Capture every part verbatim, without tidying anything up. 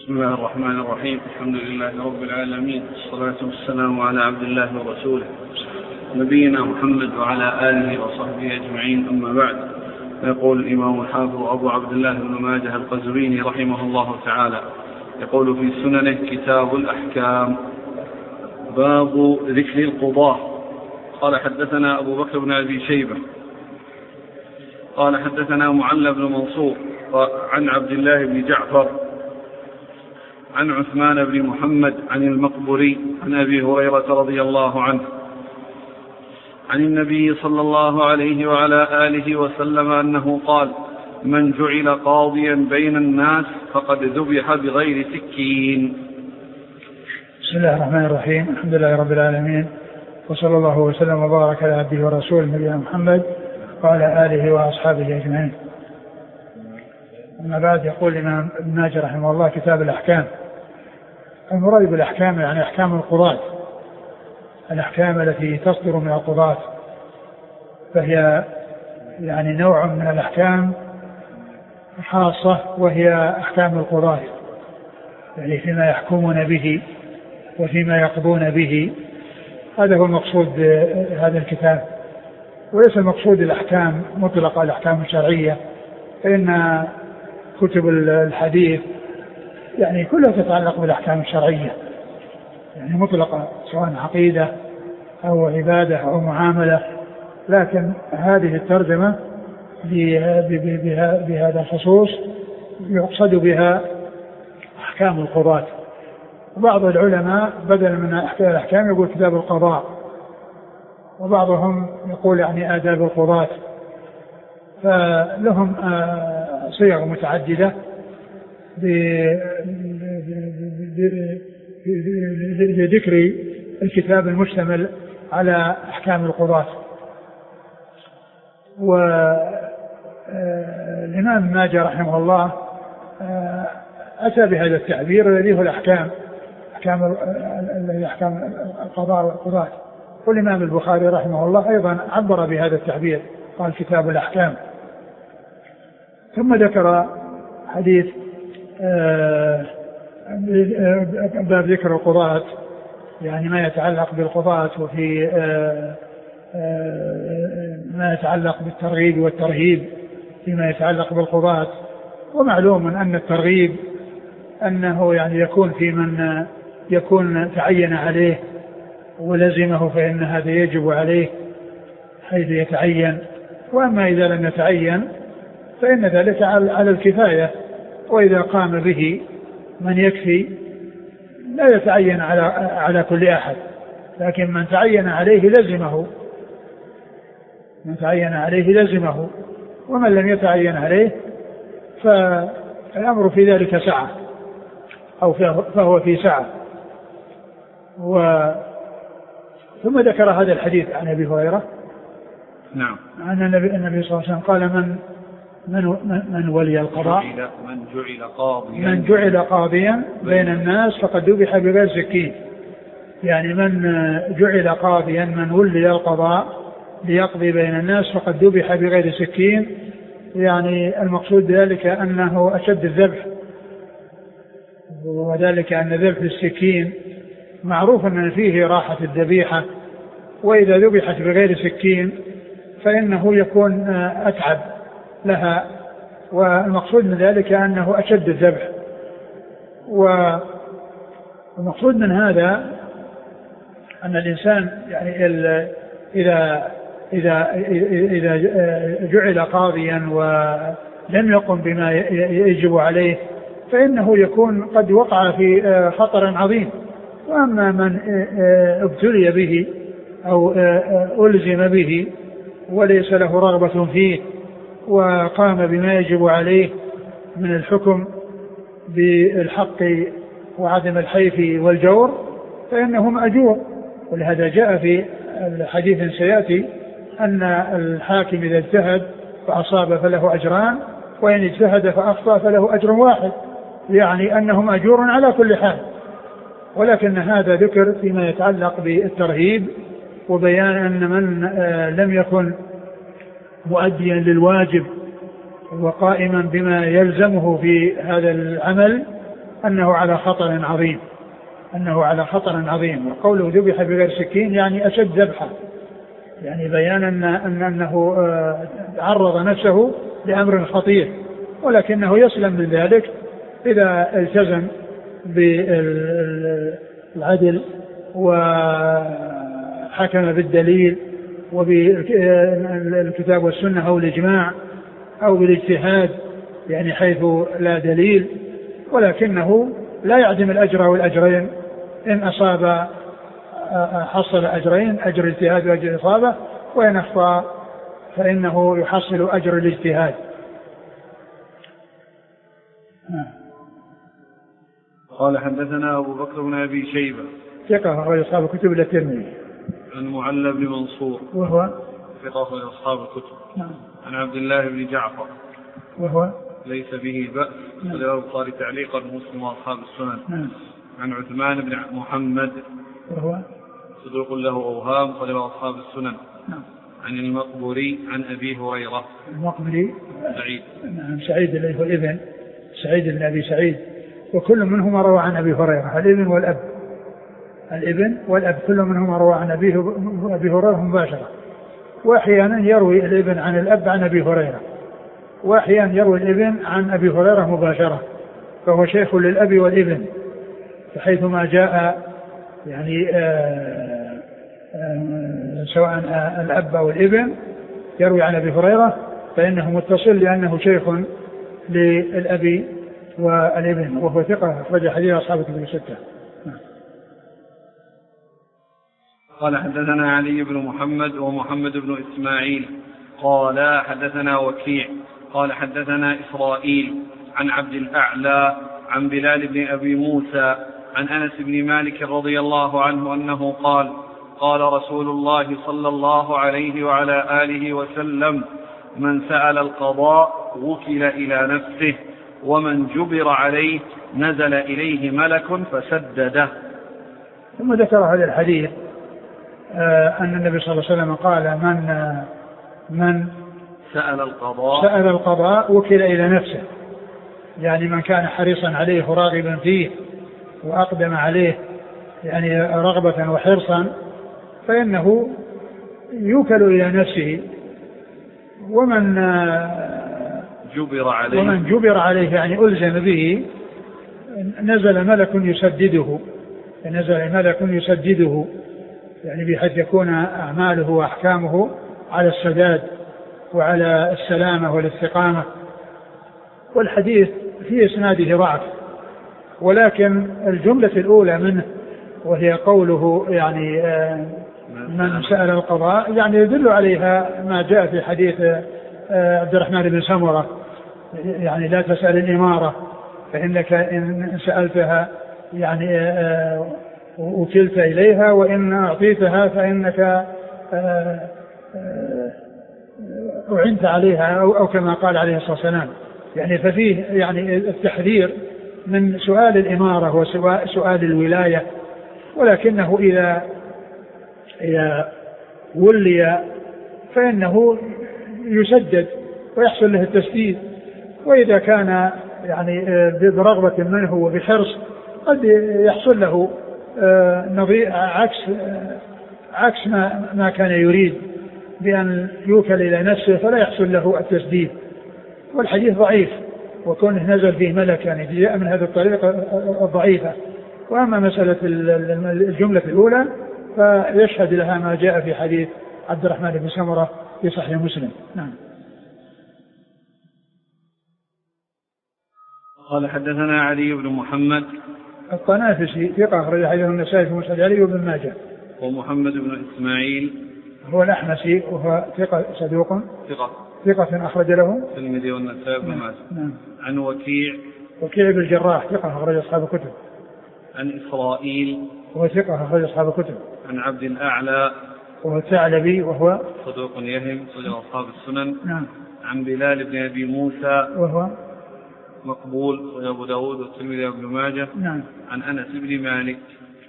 بسم الله الرحمن الرحيم. الحمد لله رب العالمين، والصلاة والسلام على عبد الله ورسوله نبينا محمد وعلى آله وصحبه أجمعين، أما بعد. يقول الإمام الحافظ أبو عبد الله بن ماجه القزويني رحمه الله تعالى، يقول في سننه: كتاب الأحكام، باب ذكر القضاة. قال: حدثنا أبو بكر بن أبي شيبة قال: حدثنا معل بن منصور عن عبد الله بن جعفر عن عثمان بن محمد عن المقبري عن أبي هريرة رضي الله عنه عن النبي صلى الله عليه وعلى آله وسلم أنه قال: من جعل قاضيا بين الناس فقد ذبح بغير سكين. بسم الله الرحمن الرحيم. الحمد لله رب العالمين، وصلى الله وسلم وبارك على عبده ورسوله نبينا محمد وعلى آله وأصحابه أجمعين. أما بعد، يقول الإمام ابن ماجه رحمه الله: كتاب الأحكام. المراد بالأحكام يعني أحكام القضاة، الأحكام التي تصدر من القضاة، فهي يعني نوع من الأحكام خاصة، وهي أحكام القضاة، يعني فيما يحكمون به وفيما يقضون به. هذا هو المقصود هذا الكتاب، وليس المقصود الأحكام مطلقة، الأحكام الشرعية، فإن كتب الحديث يعني كلها تتعلق بالأحكام الشرعية، يعني مطلقة، سواء عقيدة أو عبادة أو معاملة. لكن هذه الترجمة بهذا الخصوص يقصد بها أحكام القضاة. وبعض العلماء بدل من أحكام الأحكام يقول كتاب القضاء، وبعضهم يقول يعني آداب القضاة. فلهم صيغ متعددة لذكر الكتاب المشتمل على أحكام القضاة. والإمام ماجه رحمه الله أتى بهذا التعبير الذي هو الأحكام، أحكام أحكام القضاء والقضاة. والإمام البخاري رحمه الله أيضا عبر بهذا التعبير، قال كتاب الأحكام. ثم ذكر حديث باب ذكر القضاة، يعني ما يتعلق بالقضاة، وفي ما يتعلق بالترغيب والترهيب فيما يتعلق بالقضاة. ومعلوم أن الترغيب أنه يعني يكون في من يكون تعين عليه ولزمه، فإن هذا يجب عليه حيث يتعين. وأما إذا لم يتعين فإن ذلك على الكفاية، وإذا قام به من يكفي لا يتعين على على كل أحد، لكن من تعين عليه لزمه، من تعين عليه لزمه ومن لم يتعين عليه فالأمر في ذلك سعة، أو فهو في سعة. و ثم ذكر هذا الحديث عن أبي هريرة، نعم، عن النبي, النبي صلى الله عليه وسلم قال: من من من ولي القضاء من جعل قاضيا من جعل قاضيا بين الناس فقد ذبح بغير سكين. يعني من جعل قاضيا، من ولي القضاء ليقضي بين الناس فقد ذبح بغير سكين. يعني المقصود ذلك أنه أشد الذبح، وذلك أن ذبح السكين معروف أن فيه راحة الذبيحة، وإذا ذبحت بغير سكين فإنه يكون أتعب لها، والمقصود من ذلك أنه أشد الذبح. والمقصود من هذا أن الإنسان يعني إذا إذا إذا جعل قاضيا ولم يقم بما يجب عليه فإنه يكون قد وقع في خطر عظيم. وأما من ابتلي به أو ألزم به وليس له رغبة فيه وقام بما يجب عليه من الحكم بالحق وعدم الحيف والجور فإنه مأجور. ولهذا جاء في الحديث سيأتي أن الحاكم إذا اجتهد فأصاب فله أجران، وإن اجتهد فأخطأ فله أجر واحد، يعني أنه مأجور على كل حال. ولكن هذا ذكر فيما يتعلق بالترهيب، وبيان أن من لم يكن مؤديا للواجب وقائما بما يلزمه في هذا العمل أنه على خطر عظيم أنه على خطر عظيم. وقوله ذبح بغير سكين يعني أشد ذبحا، يعني بيانا أن أن أنه عرض نفسه لأمر خطير، ولكنه يسلم من ذلك إذا التزم بالعدل وحكم بالدليل وبالكتاب والسنة أو الإجماع أو بالاجتهاد، يعني حيث لا دليل، ولكنه لا يعدم الأجر والأجرين. إن أصاب حصل أجرين، أجر الاجتهاد وأجر الإصابة، وإن أخطأ فإنه يحصل أجر الاجتهاد. قال حدثنا أبو بكر بن أبي شيبة ثقة أخرج أصحاب الكتب إلا الترمذي. عن معلى بن منصور وهو ثقة أخرج أصحاب الكتب. نعم. عن عبد الله بن جعفر وهو ليس به بأس، أخرج البخاري تعليقا ومسلم وأصحاب السنن. نعم. عن عثمان بن محمد وهو صدوق له أوهام، أخرج أصحاب السنن. نعم. عن المقبري عن أبي هريرة المقبري سعيد نعم سعيد اللي هو الابن سعيد بن أبي سعيد، وكل منهما روى عن أبي هريرة، الابن والأب الابن والأب كل منهما روى عن أبي هريرة مباشرة، وأحيانا يروي الابن عن الأب عن أبي هريرة، وأحيانا يروي الابن عن أبي هريرة مباشرة، فهو شيخ للأب والابن، فحيثما جاء يعني آآ آآ سواء الأب أو الابن يروي عن أبي هريرة فإنه متصل لأنه شيخ للأب والابن، وهو ثقة أخرج حديث أصحاب الكتب الستة. قال حدثنا علي بن محمد ومحمد بن إسماعيل قال حدثنا وكيع قال حدثنا إسرائيل عن عبد الأعلى عن بلال بن أبي موسى عن أنس بن مالك رضي الله عنه أنه قال قال رسول الله صلى الله عليه وعلى آله وسلم: من سأل القضاء وكل إلى نفسه، ومن جبر عليه نزل إليه ملك فسدده. ثم ذكر هذا الحديث آه أن النبي صلى الله عليه وسلم قال: من آه من سأل القضاء سأل القضاء وكل إلى نفسه، يعني من كان حريصا عليه راغبا فيه وأقدم عليه يعني رغبة وحرصا فإنه يوكل إلى نفسه، ومن آه جبر عليه ومن جبر عليه يعني ألزم به نزل ملك يسدده نزل ملك يسدده يعني بحيث يكون أعماله وأحكامه على السداد وعلى السلامة والاستقامة. والحديث في إسناده ضعف، ولكن الجملة الأولى منه وهي قوله يعني من سأل القضاء يعني يدل عليها ما جاء في حديث عبد الرحمن بن سمرة، يعني لا تسأل الإمارة فإنك إن سألتها يعني وكلت إليها، وإن أعطيتها فإنك أعنت عليها أو كما قال عليه الصلاة والسلام. يعني ففيه يعني التحذير من سؤال الإمارة وسؤال الولاية، ولكنه إذا إذا ولي فإنه يسدد ويحصل له التسديد، وإذا كان يعني برغبة منه وبحرص قد يحصل له نظير عكس عكس ما ما كان يريد بأن يوكل إلى نفسه فلا يحصل له التسديد. والحديث ضعيف، وكونه نزل فيه ملك يعني جاء من هذه الطريقة الضعيفة. وأما مسألة الجملة الأولى فيشهد لها ما جاء في حديث عبد الرحمن بن سمرة في صحيح مسلم. نعم. قال حدثنا علي بن محمد الطنافسي ثقة أخرج حديث النسائي في مسند علي وابن ماجه. ومحمد بن إسماعيل هو الأحمسي وهو ثقة صدوق ثقة ثقة أخرج له الترمذي والنسائي وابن ماجه. نعم. عن وكيع وكيع بن الجراح ثقة أخرج أصحاب الكتب. عن إسرائيل وهو ثقة أخرج أصحاب الكتب. عن عبد الأعلى وهو الثعلبي وهو صدوق يهم أخرج أصحاب السنن. نعم. عن بلال بن أبي موسى وهو مقبول أخرج أبو داود والترمذي وابن ماجه. نعم. عن أنس بن مالك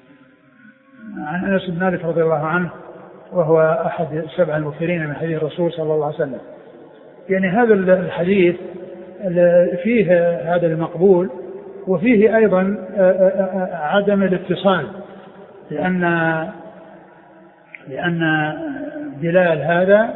عن أنس بن مالك رضي الله عنه وهو أحد السبع المكثرين من حديث الرسول صلى الله عليه وسلم. يعني هذا الحديث فيه هذا المقبول وفيه أيضا عدم الاتصال، لأن لأن بلال هذا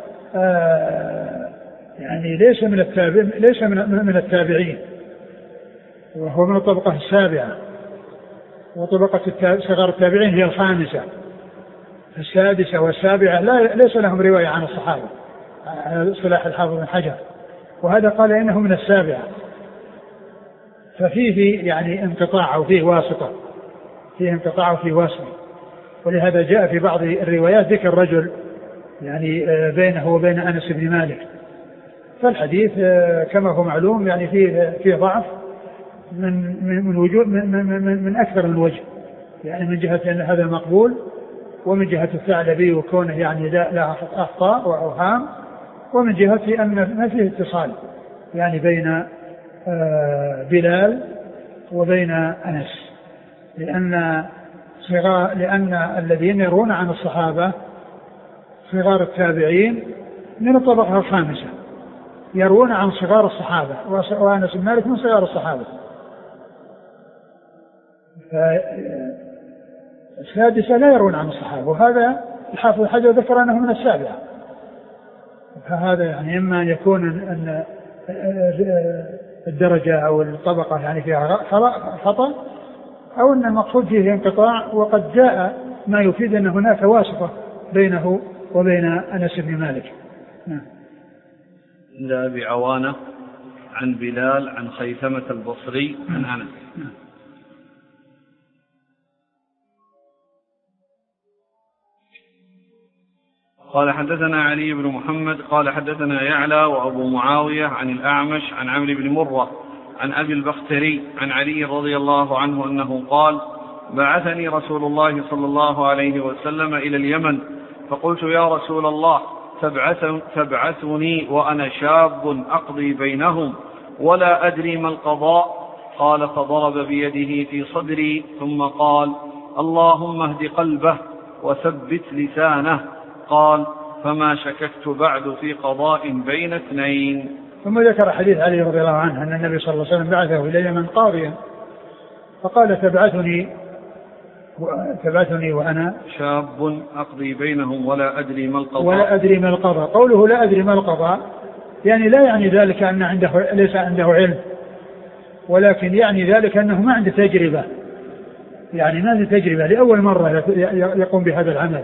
يعني ليس من التابعين ليس من التابعين، وهو من الطبقة السابعة، وطبقة صغار التابعين هي الخامسة. السادسة والسابعة لا ليس لهم رواية عن الصحابة على اصطلاح الحافظ بن حجر، وهذا قال إنه من السابعة، ففيه يعني انقطاع أو فيه واسطة، فيه انقطاع وفيه واسطة. ولهذا جاء في بعض الروايات ذكر رجل يعني بينه وبين أنس بن مالك. فالحديث كما هو معلوم يعني فيه فيه ضعف من من من وجوه من, من, من أكثر من وجه، يعني من جهة أن هذا مقبول، ومن جهة الثعلبي وكونه يعني لا لا أخطاء وأوهام، ومن جهة أن ما فيه اتصال يعني بين بلال وبين أنس، لأن صغار لأن الذين يرون عن الصحابة صغار التابعين من الطبقة الخامسة، يرون عن صغار الصحابة، وأنس بن مالك من صغار الصحابة. السادسة لا يرون عن الصحابة، وهذا الحافظ بن حجر ذكر أنه من السابعة. فهذا يعني إما أن يكون أن الدرجة أو الطبقة يعني فيها خطأ، أو أن المقصود فيه انقطاع، وقد جاء ما يفيد أن هناك واسطة بينه وبين أنس بن مالك. عند أبي عوانة عن بلال عن خيثمة البصري عن أنس. قال حدثنا علي بن محمد قال حدثنا يعلى وأبو معاوية عن الأعمش عن عمرو بن مرة عن أبي البختري عن علي رضي الله عنه أنه قال: بعثني رسول الله صلى الله عليه وسلم إلى اليمن، فقلت: يا رسول الله، تبعثني وأنا شاب أقضي بينهم ولا أدري ما القضاء؟ قال: فضرب بيده في صدري ثم قال: اللهم اهد قلبه وثبت لسانه. قال: فما شككت بعد في قضاء بين اثنين. ثم ذكر حديث علي رضي الله عنه أن النبي صلى الله عليه وسلم بعثه إلى اليمن قاضيا، فقال: تبعثني تبعثني وأنا شاب أقضي بينهم ولا أدري ما القضاء. ولا أدري ما القضاء. قوله لا أدري ما القضاء يعني لا يعني ذلك أن عنده ليس عنده علم، ولكن يعني ذلك أنه ما عنده تجربة، يعني ما عنده تجربة، لأول مرة يقوم بهذا العمل.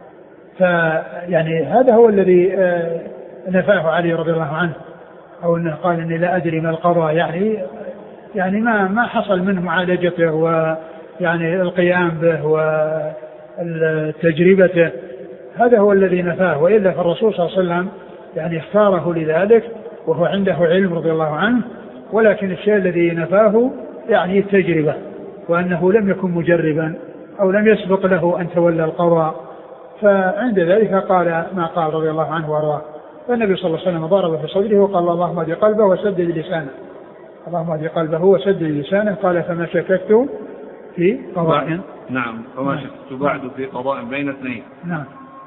فيعني هذا هو الذي نفاه علي رضي الله عنه، أو أنه قال إني لا أدري ما القضاء، يعني يعني ما ما حصل منه معالجته ويعني القيام به وتجربته، هذا هو الذي نفاه. وإلا فالرسول صلى الله عليه وسلم يعني اختاره لذلك وهو عنده علم رضي الله عنه، ولكن الشيء الذي نفاه يعني التجربة، وأنه لم يكن مجربا أو لم يسبق له أن تولى القضاء. فعند ذلك قال ما قال رضي الله عنه وارضاه. فالنبي صلى الله عليه وسلم ضرب في صدره وقال: اللهم اهد قلبه وسدد لسانه. اللهم اهد قلبه وسدد لسانه. قال: فما شككت في قضاء. نعم. فما نعم. شككت بعد في قضاء بين اثنين. نعم.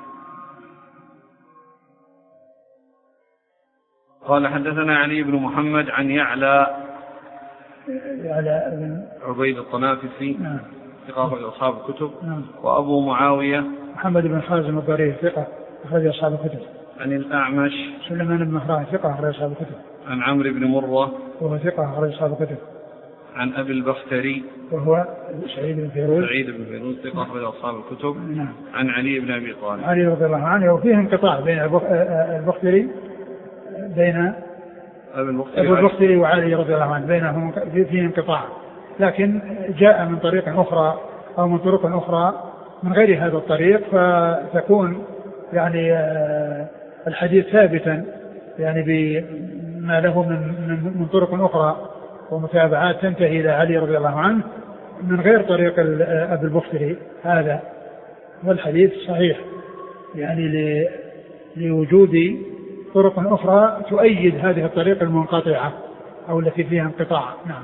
قال حدثنا علي بن محمد عن يعلى يعلى بن عبيد الطنافسي نعم ثقة أصحاب الكتب. نعم. وأبو معاوية محمد بن خازم الضرير ثقة أخرج أصحاب الكتب. عن الأعمش سليمان بن مهران ثقة أخرج أصحاب الكتب. عن عمرو بن مرة وهو ثقة أخرج أصحاب الكتب. عن أبي البختري وهو سعيد بن فيروز سعيد بن فيروز ثقة أخرج أصحاب الكتب. نعم. عن علي بن أبي طالب علي رضي الله عنه. وفيه انقطاع بين البختري بين أبو البختري وعلي رضي الله عنه، بينهم فيه انقطاع، لكن جاء من طريق أخرى أو من طرق أخرى من غير هذا الطريق، فتكون يعني الحديث ثابتا يعني بما له من من طرق أخرى ومتابعات تنتهي إلى علي رضي الله عنه من غير طريق أبي البختري هذا. والحديث صحيح يعني لوجود طرق أخرى تؤيد هذه الطريق المنقطعة أو التي فيها انقطاع. نعم.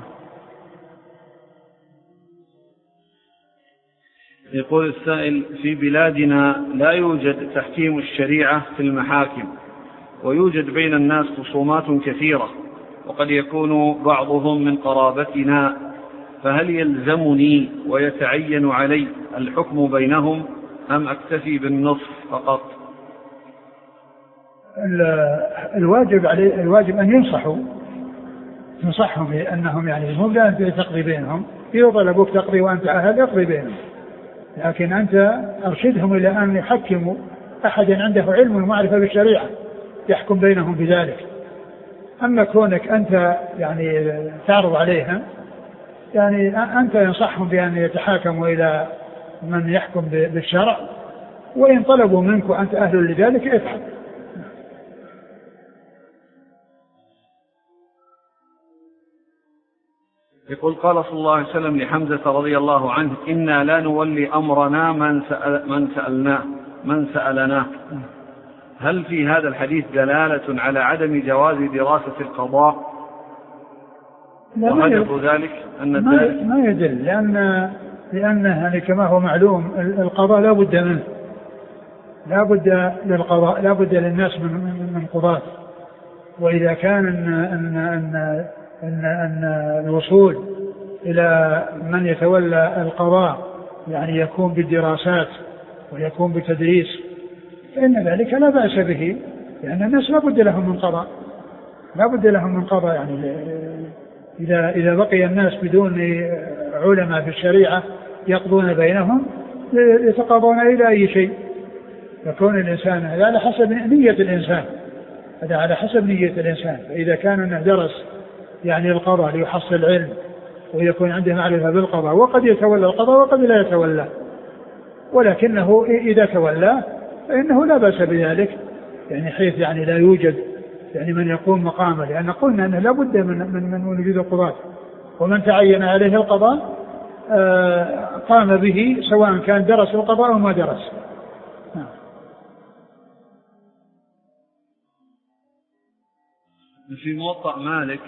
يقول السائل: في بلادنا لا يوجد تحكيم الشريعة في المحاكم، ويوجد بين الناس خصومات كثيرة، وقد يكون بعضهم من قرابتنا، فهل يلزمني ويتعين علي الحكم بينهم أم أكتفي بالنصف فقط؟ الواجب عليه الواجب أن ينصحوا ينصحهم بأنهم يعني مو لا تقضي بينهم، إذا طلبوك تقضي وأنت أهل اقضي بينهم، لكن أنت أرشدهم إلى أن يحكموا أحدا عنده علم ومعرفة بالشريعة يحكم بينهم بذلك. أما كونك أنت يعني تعرض عليها، يعني أنت ينصحهم بأن يتحاكموا إلى من يحكم بالشرع، وإن طلبوا منك وأنت أهل لذلك افعل. يقول قال صلى الله عليه وسلم لحمزة رضي الله عنه: إنا لا نولي أمرنا من, سأل من سألناه من سألناه. هل في هذا الحديث دلالة على عدم جواز دراسة القضاء؟ وهدف ذلك أن ما, ما يدل، لأن لأنه يعني كما هو معلوم القضاء لا بد منه، لا بد للقضاء لا بد للناس من من قضاة. وإذا كان أن أن أن أن, أن الوصول إلى من يتولى القضاء يعني يكون بالدراسات ويكون بالتدريس، فإن ذلك لا بأس به، لأن الناس لا بد لهم من قضاء لا بد لهم من قضاء يعني إذا إذا بقي الناس بدون علماء في الشريعة يقضون بينهم يتقاضون إلى أي شيء. يكون الإنسان هذا على حسب نية الإنسان هذا على حسب نية الإنسان. فإذا كان أنه درس يعني القضاء ليحصل علم ويكون عنده معرفة بالقضاء، وقد يتولى القضاء وقد لا يتولى، ولكنه إذا تولى فإنه لا بأس بذلك، يعني حيث يعني لا يوجد يعني من يقوم مقامه، لأن قلنا أنه لا بد من من من وجود القضاة، ومن تعين عليه القضاء آه قام به سواء كان درس القضاء أو ما درس. في موطأ مالك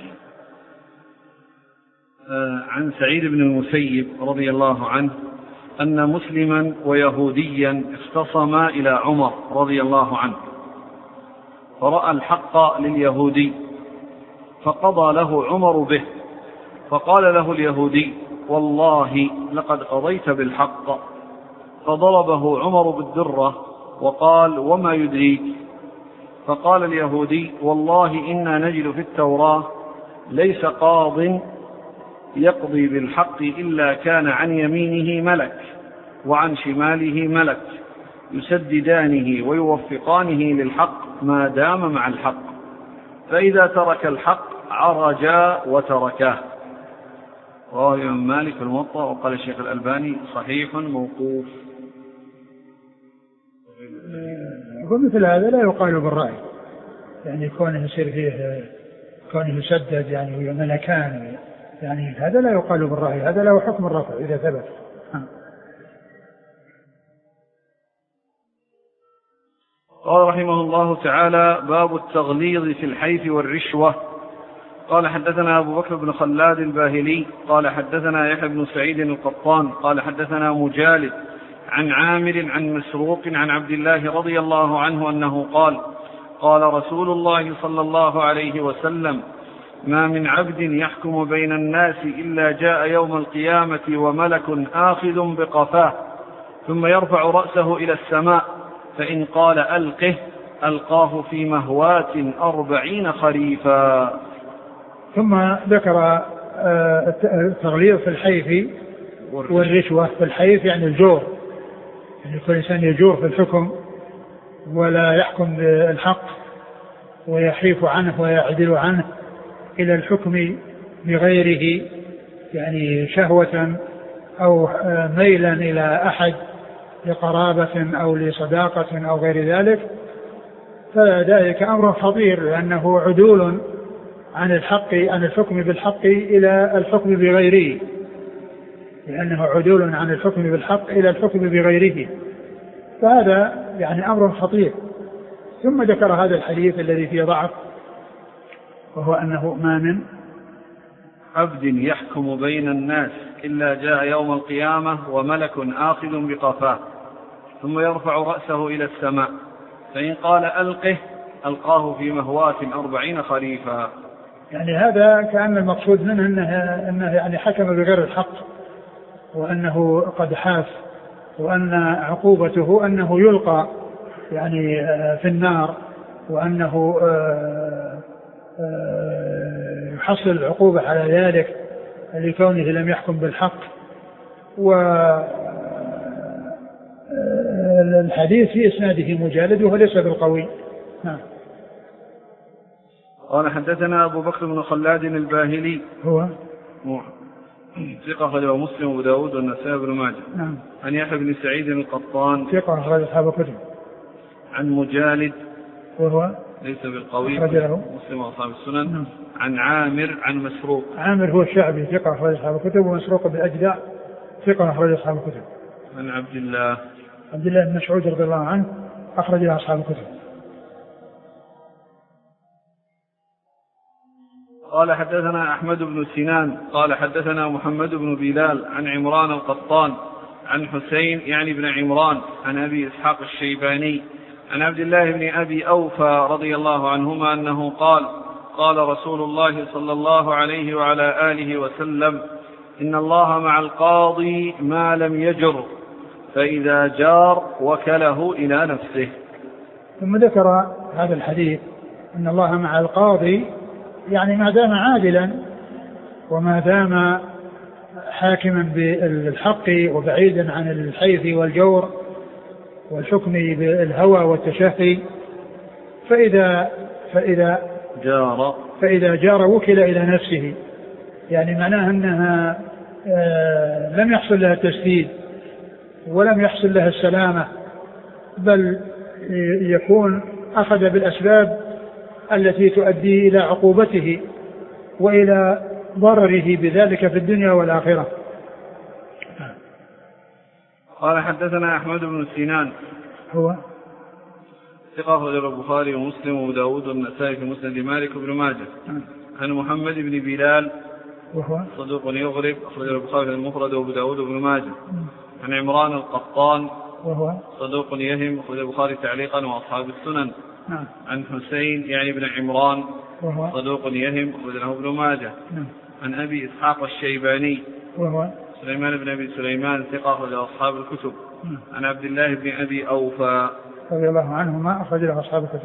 آه عن سعيد بن المسيب رضي الله عنه أن مسلما ويهوديا اختصما إلى عمر رضي الله عنه، فرأى الحق لليهودي فقضى له عمر به، فقال له اليهودي: والله لقد قضيت بالحق. فضربه عمر بالدرة وقال: وما يدريك؟ فقال اليهودي: والله إنا نجد في التوراة ليس قاض يقضي بالحق إلا كان عن يمينه ملك وعن شماله ملك يسددانه ويوفقانه للحق ما دام مع الحق، فإذا ترك الحق عرجا وتركاه. رواه الإمام مالك في الموطأ، وقال الشيخ الألباني صحيح موقوف. ومثل هذا لا يقال بالرأي، يعني كونه يصير فيه كونه يسدد يعني ملكان، يعني هذا لا يقال بالرأي، هذا له حكم الرفع إذا ثبت. قال رحمه الله تعالى: باب التغليظ في الحيف والرشوة. قال حدثنا أبو بكر بن خلاد الباهلي قال حدثنا يحيى بن سعيد القطان قال حدثنا مجالد عن عامر عن مسروق عن عبد الله رضي الله عنه أنه قال: قال رسول الله صلى الله عليه وسلم: ما من عبد يحكم بين الناس إلا جاء يوم القيامة وملك آخذ بقفاه، ثم يرفع رأسه إلى السماء، فإن قال ألقه ألقاه في مهوات أربعين خريفا. ثم ذكر التغليظ في الحيف والرشوة. في الحيف يعني الجور، يعني كل إنسان يجور في الحكم ولا يحكم بالحق ويحيف عنه ويعدل عنه إلى الحكم بغيره، يعني شهوة أو ميلا إلى أحد لقرابة أو لصداقة أو غير ذلك، فذلك أمر خطير، لأنه عدول عن الحق عن الحكم بالحق إلى الحكم بغيره، لأنه عدول عن الحكم بالحق إلى الحكم بغيره، فهذا يعني أمر خطير. ثم ذكر هذا الحديث الذي فيه ضعف، وهو أنه ما من عبد يحكم بين الناس إلا جاء يوم القيامة وملك آخذ بقفاه، ثم يرفع رأسه إلى السماء، فإن قال ألقه ألقاه في مهوات أربعين خريفا. يعني هذا كأن المقصود منه أنه, أنه يعني حكم بغير الحق، وأنه قد حاف، وأن عقوبته أنه يلقى يعني في النار، وأنه يحصل العقوبة على ذلك لكونه لم يحكم بالحق. والحديث في إسناده مجالد وهو ليس بالقوي. نعم. قال حدثنا أبو بكر بن خلاد الباهلي هو ثقة أخرجه مسلم وأبو داود والنسائي بن ماجه. نعم. عن يحيى بن سعيد القطان ثقة أخرج أصحاب الكتب. عن مجالد وهو ليس بالقوي مسلم وأصحاب السنن. نعم. عن عامر عن مسروق. عامر هو الشعبي ثقة أخرج أصحاب الكتب، ومسروق بالأجدع ثقة أخرج أصحاب الكتب. عن عبد الله عبد الله بن مسعود رضي الله عنه أخرج له أصحاب الكتب. قال حدثنا أحمد بن سنان قال حدثنا محمد بن بلال عن عمران القطان عن حسين يعني بن عمران عن أبي إسحاق الشيباني عن عبد الله بن أبي أوفى رضي الله عنهما أنه قال قال رسول الله صلى الله عليه وعلى آله وسلم إن الله مع القاضي ما لم يجر، فإذا جار وكله إلى نفسه. ثم ذكر هذا الحديث إن الله مع القاضي، يعني ما دام عادلا وما دام حاكما بالحق وبعيدا عن الحيف والجور والحكم بالهوى والتشهي، فإذا فإذا جار فإذا جار وكل إلى نفسه، يعني معناه أنها آه لم يحصل لها التسديد ولم يحصل لها السلامة، بل يكون أخذ بالأسباب التي تؤدي إلى عقوبته وإلى ضرره بذلك في الدنيا والآخرة. قال حدثنا أحمد بن سنان هو ثقة أخرجه البخاري ومسلم وأبو داود والنسائي في مسند مالك بن ماجه. عن محمد بن بلال وهو صدوق يغرب أخرجه البخاري في المفرد وأبو داود بن ماجه. عن عمران القطان وهو صدوق يهم أخرجه البخاري تعليقا وأصحاب السنن. نعم. عن حسين يعني بن عمران وهو صدوق يهم أخرجه ابن ماجه. نعم. عن أبي إسحاق الشيباني وهو سليمان بن أبي سليمان ثقة أخرجه أصحاب الكتب. نعم. عن عبد الله بن أبي أوفى رضي الله عنهما أخرج له أصحاب الكتب.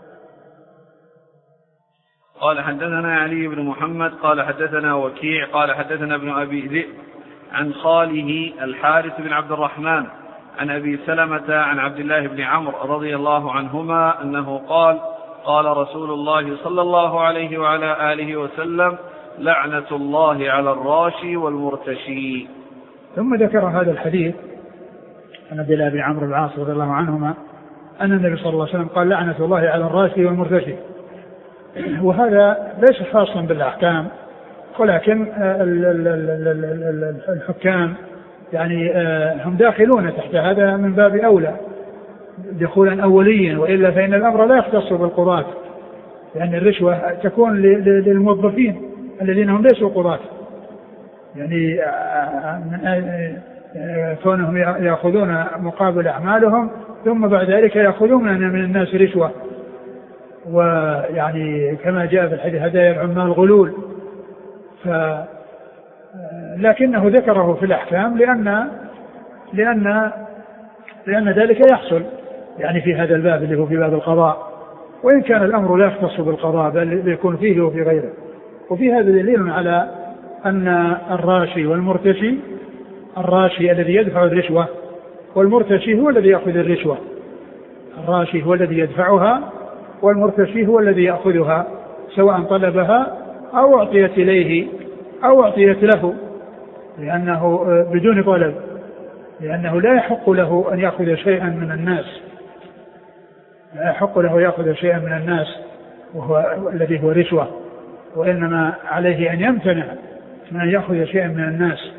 قال حدثنا علي بن محمد قال حدثنا وكيع قال حدثنا ابن أبي ذئب عن خاله الحارث بن عبد الرحمن عن أبي سلمة عن عبد الله بن عمرو رضي الله عنهما أنه قال قال رسول الله صلى الله عليه وعلى آله وسلم لعنة الله على الراشي والمرتشي. ثم ذكر هذا الحديث عن عبد الله بن عمرو العاص رضي الله عنهما أن النبي صلى الله عليه وسلم قال لعنة الله على الراشي والمرتشي، وهذا ليس خاصا بالأحكام، ولكن الحكام يعني هم داخلون تحت هذا من باب أولى دخولا أوليا، وإلا فإن الأمر لا يختص بالقضاة، لأن الرشوة تكون للموظفين الذين هم ليسوا قضاة، يعني كونهم يأخذون مقابل أعمالهم ثم بعد ذلك يأخذون من الناس رشوة، ويعني كما جاء في الحديث هدايا العمال غلول. ف لكنه ذكره في الأحكام لأن لأن لأن ذلك يحصل يعني في هذا الباب اللي هو في باب القضاء، وإن كان الأمر لا يختص بالقضاء بل يكون فيه وفي غيره. وفي هذا دليل على أن الراشي والمرتشي، الراشي الذي يدفع الرشوة والمرتشي هو الذي يأخذ الرشوة، الراشي هو الذي يدفعها والمرتشي هو الذي يأخذها، سواء طلبها أو أعطيت إليه أو أعطيت له، لأنه بدون طلب، لأنه لا يحق له أن يأخذ شيئا من الناس، لا يحق له يأخذ شيئا من الناس وهو الذي هو رشوة، وإنما عليه أن يمتنع من أن يأخذ شيئا من الناس.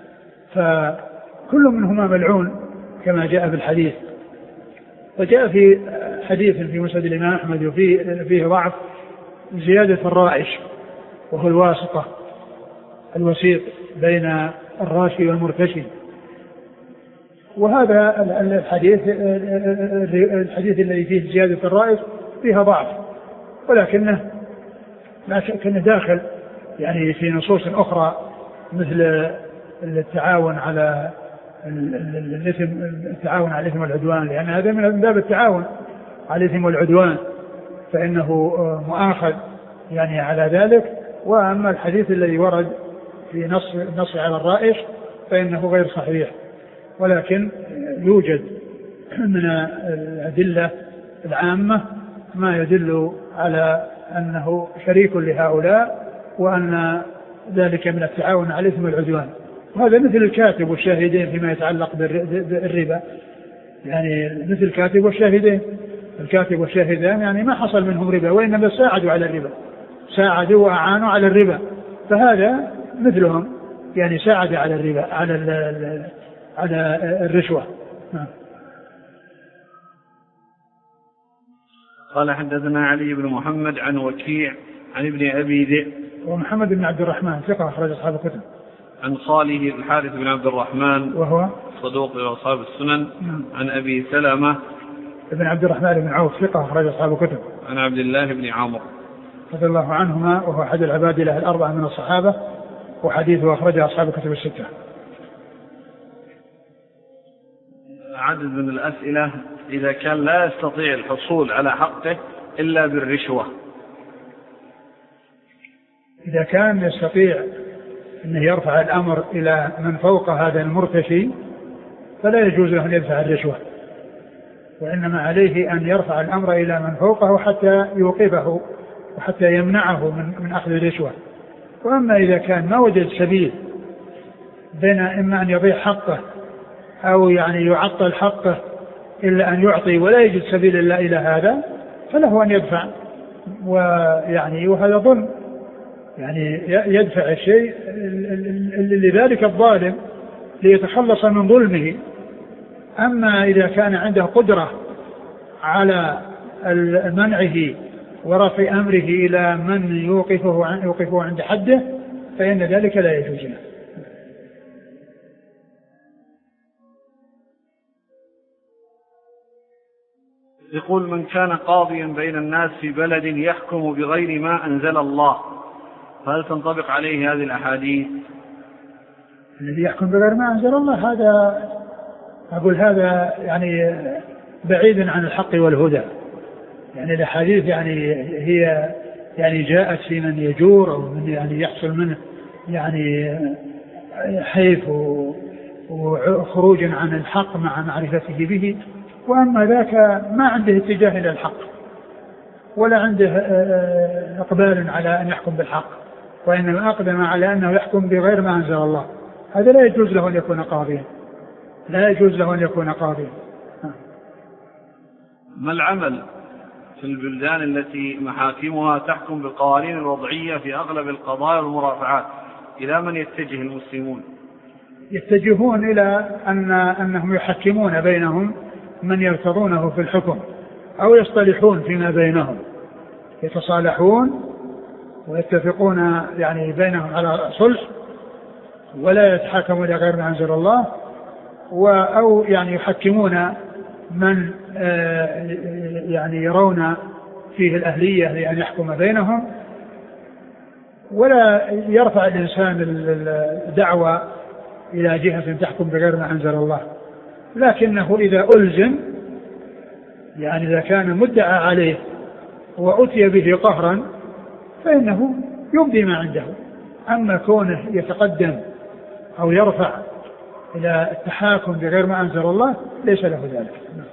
فكل منهما ملعون كما جاء في الحديث. وجاء في حديث في مسند الإمام أحمد وفيه فيه ضعف زيادة الرائش، وهو الواسطة الوسيط بين الراشي والمرتشي. وهذا الحديث الحديث الذي فيه زيادة الرائش فيها ضعف، ولكنه لا شك أنه داخل يعني في نصوص أخرى مثل التعاون على الإثم، التعاون على الإثم والعدوان، لأن هذا من باب التعاون على الإثم والعدوان فإنه مؤاخذ يعني على ذلك. وأما الحديث الذي ورد في نص النص على الرائش فإنه غير صحيح، ولكن يوجد من الأدلة العامة ما يدل على أنه شريك لهؤلاء وأن ذلك من التعاون على الإثم والعدوان. وهذا مثل الكاتب والشاهدين فيما يتعلق بالربا، يعني مثل الكاتب والشاهدين، الكاتب والشاهدان يعني ما حصل منهم ربا وإنما ساعدوا على الربا، ساعدوا وأعانوا على الربا، فهذا مثلهم يعني ساعد على الربا على على الرشوة. قال حدثنا علي بن محمد عن وكيع عن ابن أبي ذئب ومحمد بن عبد الرحمن ثقة أخرج أصحاب الكتب، عن خاله الحارث بن عبد الرحمن وهو صدوق أصحاب السنن، عن أبي سلمة ابن عبد الرحمن بن عوف ثقة أخرج أصحاب الكتب، عن عبد الله بن عمرو رضي الله عنهما وهو أحد العباد له الأربعة من الصحابة، وحديثه أخرجه أصحاب الكتب الستة. عدد من الأسئلة: إذا كان لا يستطيع الحصول على حقه إلا بالرشوة، إذا كان يستطيع أنه يرفع الأمر إلى من فوق هذا المرتشي فلا يجوز له أن يدفع الرشوة، وإنما عليه أن يرفع الأمر إلى من فوقه حتى يوقفه وحتى يمنعه من, من أخذ الرشوة. وأما إذا كان ما وجد سبيل بين إما أن يضيع حقه أو يعني يعطل حقه إلا أن يعطي ولا يجد سبيل إلا إلى هذا فله أن يدفع، ويعني وهذا ظلم، يعني يدفع الشيء لذلك الظالم ليتخلص من ظلمه. أما إذا كان عنده قدرة على منعه ورفع أمره إلى من يوقفه, يوقفه عند حده فإن ذلك لا يجوز له. يقول: من كان قاضيا بين الناس في بلد يحكم بغير ما أنزل الله فهل تنطبق عليه هذه الأحاديث؟ الذي يحكم بغير ما أنزل الله هذا أقول هذا يعني بعيد عن الحق والهدى، يعني الأحاديث يعني هي يعني جاءت في من يجور أو من يعني يحصل منه يعني حيف وخروج عن الحق مع معرفته به، وأما ذاك ما عنده اتجاه إلى الحق ولا عنده إقبال على أن يحكم بالحق، وإنما أقدم على أنه يحكم بغير ما أنزل الله، هذا لا يجوز له أن يكون قاضيا، لا يجوز له أن يكون قاضيا. ما العمل في البلدان التي محاكمها تحكم بالقوانين الوضعية في أغلب القضايا والمرافعات؟ إلى من يتجه المسلمون؟ يتجهون إلى أن أنهم يحكمون بينهم من يرتضونه في الحكم أو يصطلحون فيما بينهم، يتصالحون ويتفقون يعني بينهم على صلح ولا يتحاكموا إلى غير ما أنزل الله، أو يعني يحكمون من يعني يرون فيه الأهلية لأن يحكم بينهم، ولا يرفع الإنسان الدعوة إلى جهة تحكم بغير ما أنزل الله، لكنه إذا ألزم يعني إذا كان مدعى عليه وأتي به قهرا فإنه يمضي ما عنده. أما كونه يتقدم أو يرفع إلى التحاكم بغير ما أنزل الله ليس له ذلك.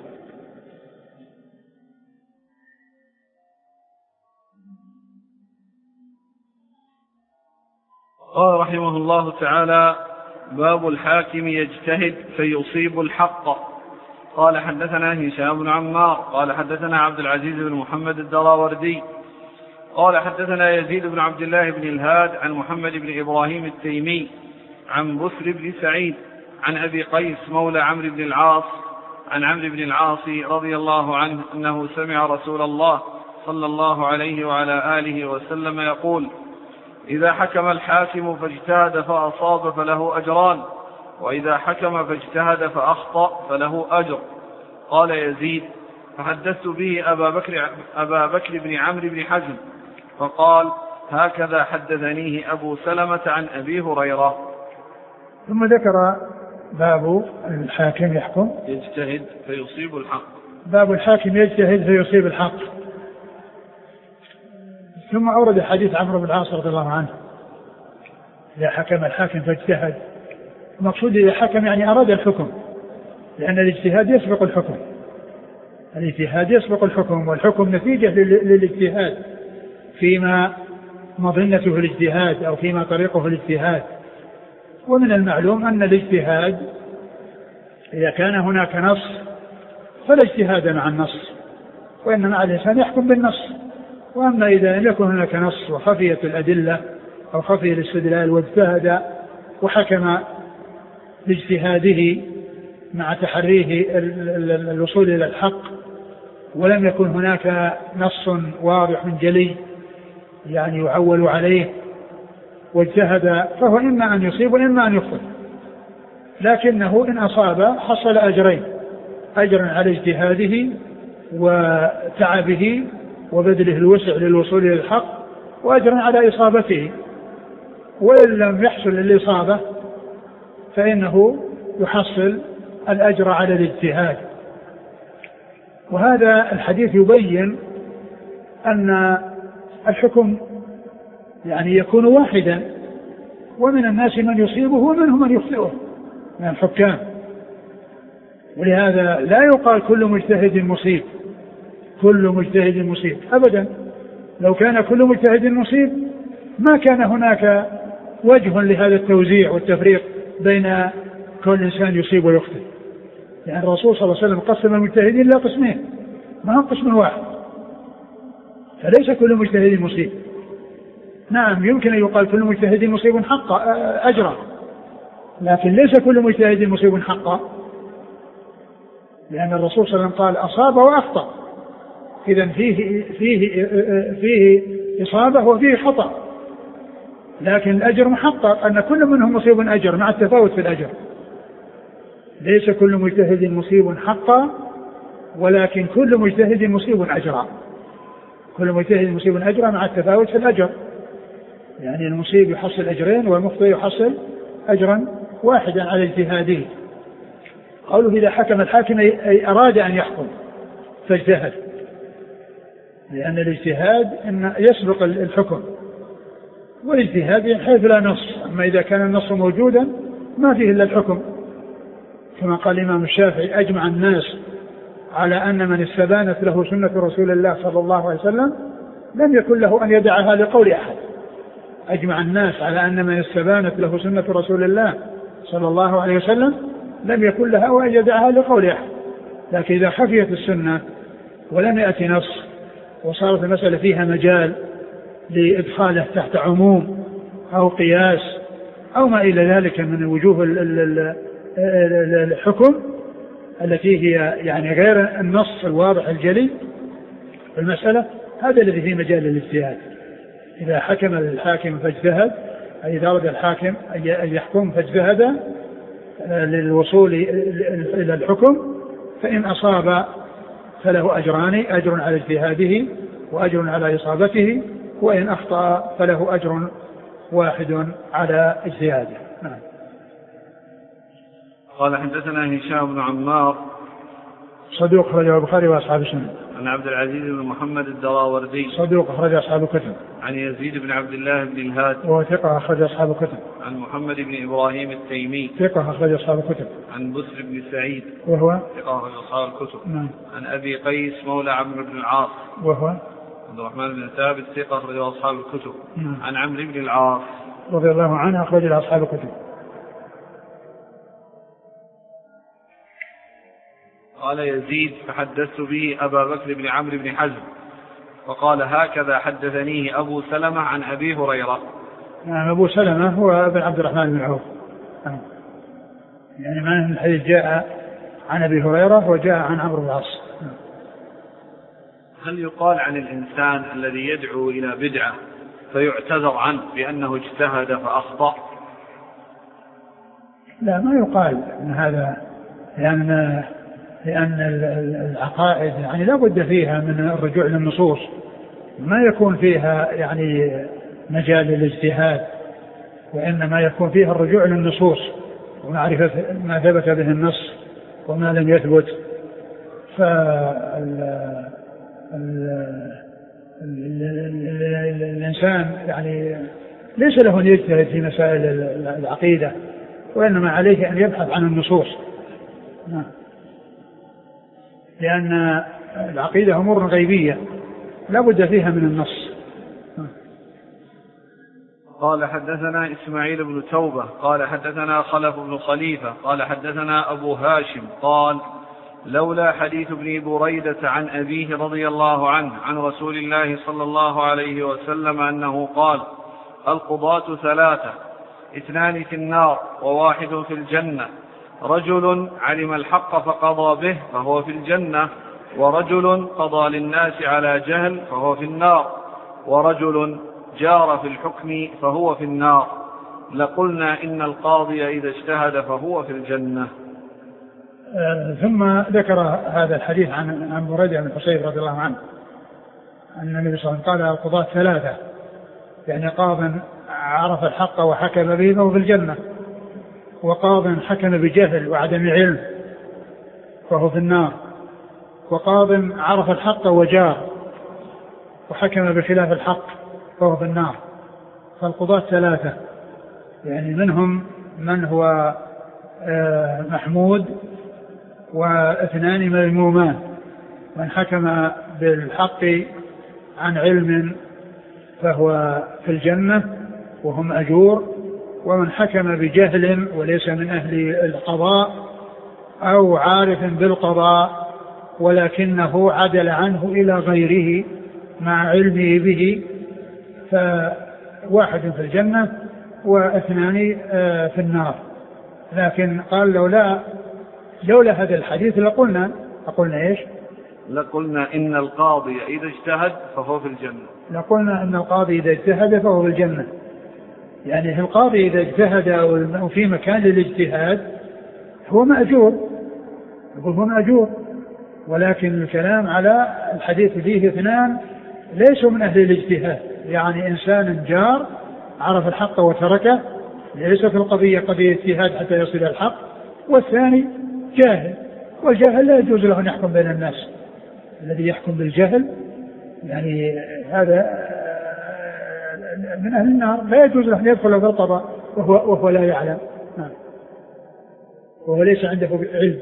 قال رحمه الله تعالى: باب الحاكم يجتهد فيصيب الحق. قال حدثنا هشام بن عمار قال حدثنا عبد العزيز بن محمد الدراوردي قال حدثنا يزيد بن عبد الله بن الهاد عن محمد بن إبراهيم التيمي عن بسر بن سعيد عن أبي قيس مولى عمرو بن العاص عن عمرو بن العاص رضي الله عنه أنه سمع رسول الله صلى الله عليه وعلى آله وسلم يقول: إذا حكم الحاكم فاجتهد فأصاب فله أجران، وإذا حكم فاجتهد فأخطأ فله أجر. قال يزيد: فحدثت به أبا بكر, أبا بكر بن عمرو بن حزم فقال: هكذا حدثنيه أبو سلمة عن أبي هريرة. ثم ذكر باب الحاكم يحكم يجتهد فيصيب الحق. باب الحاكم يجتهد فيصيب الحق. ثم أورد حديث عمرو بن العاص رضي الله عنه إذا حكم الحاكم فاجتهد. المقصود إذا حكم يعني أراد الحكم، لأن الاجتهاد يسبق الحكم. الاجتهاد يسبق الحكم، والحكم نتيجة للاجتهاد فيما مظنته الاجتهاد أو فيما طريقه الاجتهاد. ومن المعلوم أن الاجتهاد إذا كان هناك نص فلا اجتهاد مع النص، وإنما الإنسان يحكم بالنص. وأما إذا لم يكن هناك نص وخفيت الأدلة أو خفي الاستدلال واجتهد وحكم باجتهاده مع تحريه الوصول إلى الحق، ولم يكن هناك نص واضح جلي يعني يعول عليه واجتهد، فهو إما أن يصيب وإما أن يخطئ. لكنه إن أصاب حصل أجرين: أجر على اجتهاده وتعبه وبذله الوسع للوصول إلى الحق، وأجر على إصابته. وإن لم يحصل الإصابة فإنه يحصل الأجر على الاجتهاد. وهذا الحديث يبين أن الحكم يعني يكون واحدا، ومن الناس من يصيبه ومنهم من يخطئه من الحكام. ولهذا لا يقال كل مجتهد مصيب، كل مجتهد مصيب أبدا. لو كان كل مجتهد مصيب ما كان هناك وجه لهذا التوزيع والتفريق بين كل إنسان يصيب ويخطئ. يعني الرسول صلى الله عليه وسلم قسم المجتهدين إلى قسمين، ما هو قسم واحد. فليس كل مجتهد مصيب. نعم يمكن أن يقال كل مجتهد مصيب حقا أجرا، لكن ليس كل مجتهد مصيب حقا، لأن الرسول صلى الله عليه وسلم قال أصاب وأخطأ، إذن فيه, فيه, فيه إصابة وفيه خطأ، لكن الأجر محقق أن كل منهم مصيب أجر مع التفاوت في الأجر. ليس كل مجتهد مصيب حقا، ولكن كل مجتهد مصيب أجرا، كل مجتهد مصيب أجرا مع التفاوت في الأجر. يعني المصيب يحصل أجرين والمخطئ يحصل أجرا واحدا على اجتهاده. قوله إذا حكم الحاكم أي أراد أن يحكم فاجتهد، لأن الاجتهاد إن يسبق الحكم، والاجتهاد من حيث لا نص. أما إذا كان النص موجودا ما فيه إلا الحكم، كما قال الإمام الشافعي: أجمع الناس على أن من استبانت له سنة رسول الله صلى الله عليه وسلم لم يكن له أن يدعها لقول أحد. أجمع الناس على أن من استبانت له سنة رسول الله صلى الله عليه وسلم لم يكن لها أن يدعها لقول أحد. لكن إذا خفيت السنة ولم يأتي نص وصارت المسألة فيها مجال لإدخاله تحت عموم أو قياس أو ما إلى ذلك من وجوه الحكم التي هي يعني غير النص الواضح الجلي في المسألة، هذا الذي فيه مجال للاجتهاد. إذا حكم الحاكم فاجتهد، أي إذا أراد الحاكم أن يحكم فاجتهد للوصول إلى الحكم، فإن أصاب فله أجران: أجر على اجتهاده وأجر على إصابته، وإن أخطأ فله أجر واحد على اجتهاده. نعم. قال حدثنا هشام بن عمار صدوق أخرج البخاري وأصحاب السنن. عن عبد العزيز بن محمد الدراوردي صدوق أخرج أصحاب الكتب. عن يزيد بن عبد الله بن الهاد وهو ثقة أخرج أصحاب الكتب. عن محمد بن إبراهيم التيمي ثقة أخرج أصحاب الكتب. عن بسر بن سعيد وهو ثقة أخرج أصحاب الكتب. نعم. عن أبي قيس مولى عمرو بن العاص وهو عبد الرحمن بن ثابت ثقة أخرج أصحاب الكتب. نعم. عن عمرو بن العاص رضي الله عنه أخرج أصحاب الكتب. قال يزيد: فحدثت به أبا بكر بن عمرو بن حزم، وقال: هكذا حدثنيه أبو سلمة عن أبي هريرة. نعم. أبو سلمة هو ابن عبد الرحمن بن عوف، يعني معنى الحديث جاء عن أبي هريرة وجاء عن عمرو بن العاص. هل يقال عن الإنسان الذي يدعو إلى بدعة فيعتذر عنه بأنه اجتهد فأخطأ؟ لا، ما يقال أن هذا، لأن لأن العقائد يعني لا بد فيها من الرجوع للنصوص، ما يكون فيها يعني مجال للاجتهاد، وإنما يكون فيه الرجوع للنصوص ومعرفة ما ثبت به النص وما لم يثبت. فالإنسان يعني ليس له أن يجتهد في مسائل العقيدة، وإنما عليه أن يبحث عن النصوص، لأن العقيدة أمور غيبية لا بد فيها من النص. قال حدثنا إسماعيل بن توبة قال حدثنا خلف بن خليفة قال حدثنا أبو هاشم قال لولا حديث ابن بريدة عن أبيه رضي الله عنه عن رسول الله صلى الله عليه وسلم أنه قال القضاة ثلاثة اثنان في النار وواحد في الجنة، رجل علم الحق فقضى به فهو في الجنة، ورجل قضى للناس على جهل فهو في النار، ورجل جار في الحكم فهو في النار. لقلنا إن القاضي إذا اجتهد فهو في الجنة. آه ثم ذكر هذا الحديث عن عن بريدة بن الحصيب رضي الله عنه أن النبي صلى الله عليه وسلم قال القضاة ثلاثة، يعني قاض عرف الحق وحكم به فهو في الجنة، وقاض حكم بجهل وعدم علم فهو في النار، وقاض عرف الحق وجار وحكم بخلاف الحق فهو في النار. فالقضاة ثلاثة، يعني منهم من هو محمود واثنان مذمومان، من حكم بالحق عن علم فهو في الجنة وهم أجور، ومن حكم بجهل وليس من أهل القضاء أو عارف بالقضاء ولكنه عدل عنه إلى غيره مع علمه به فواحد في الجنة واثنان في النار. لكن قال لولا لولا هذا الحديث لقلنا أقولنا إيش لقلنا إن القاضي إذا اجتهد فهو في الجنة لقلنا إن القاضي إذا اجتهد فهو في الجنة. يعني القاضي إذا اجتهد وفي مكان للاجتهاد هو مأجور، يقول هو مأجور، ولكن الكلام على الحديث فيه اثنان ليسوا من أهل الاجتهاد، يعني إنسان جار عرف الحق وتركه، ليس في القضية قضية اجتهاد حتى يصل إلى الحق، والثاني جاهل، والجاهل لا يجوز له أن يحكم بين الناس. الذي يحكم بالجهل يعني هذا من أهل النار، لا يجوز له أن يدخل في القضاء وهو, وهو لا يعلم، وهو ليس عنده علم.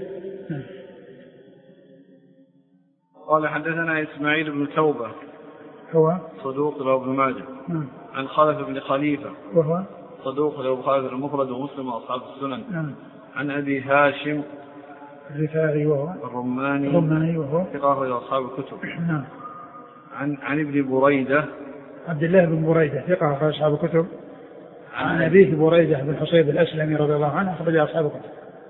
قال حدثنا إسماعيل بن توبة هو صدوق له ابن ماجه عن خلف بن خليفة وهو صدوق له البخاري المفرد ومسلم وأصحاب السنن نعم. عن أبي هاشم الرفاعي وهو الرماني الرماني وهو ثقة لأصحاب الكتب نعم. عن عن ابن بريدة عبد الله بن بريدة ثقة لأصحاب الكتب عن أبيه بريدة بن حصيب الأسلمي رضي الله عنه أخرج أصحاب الكتب.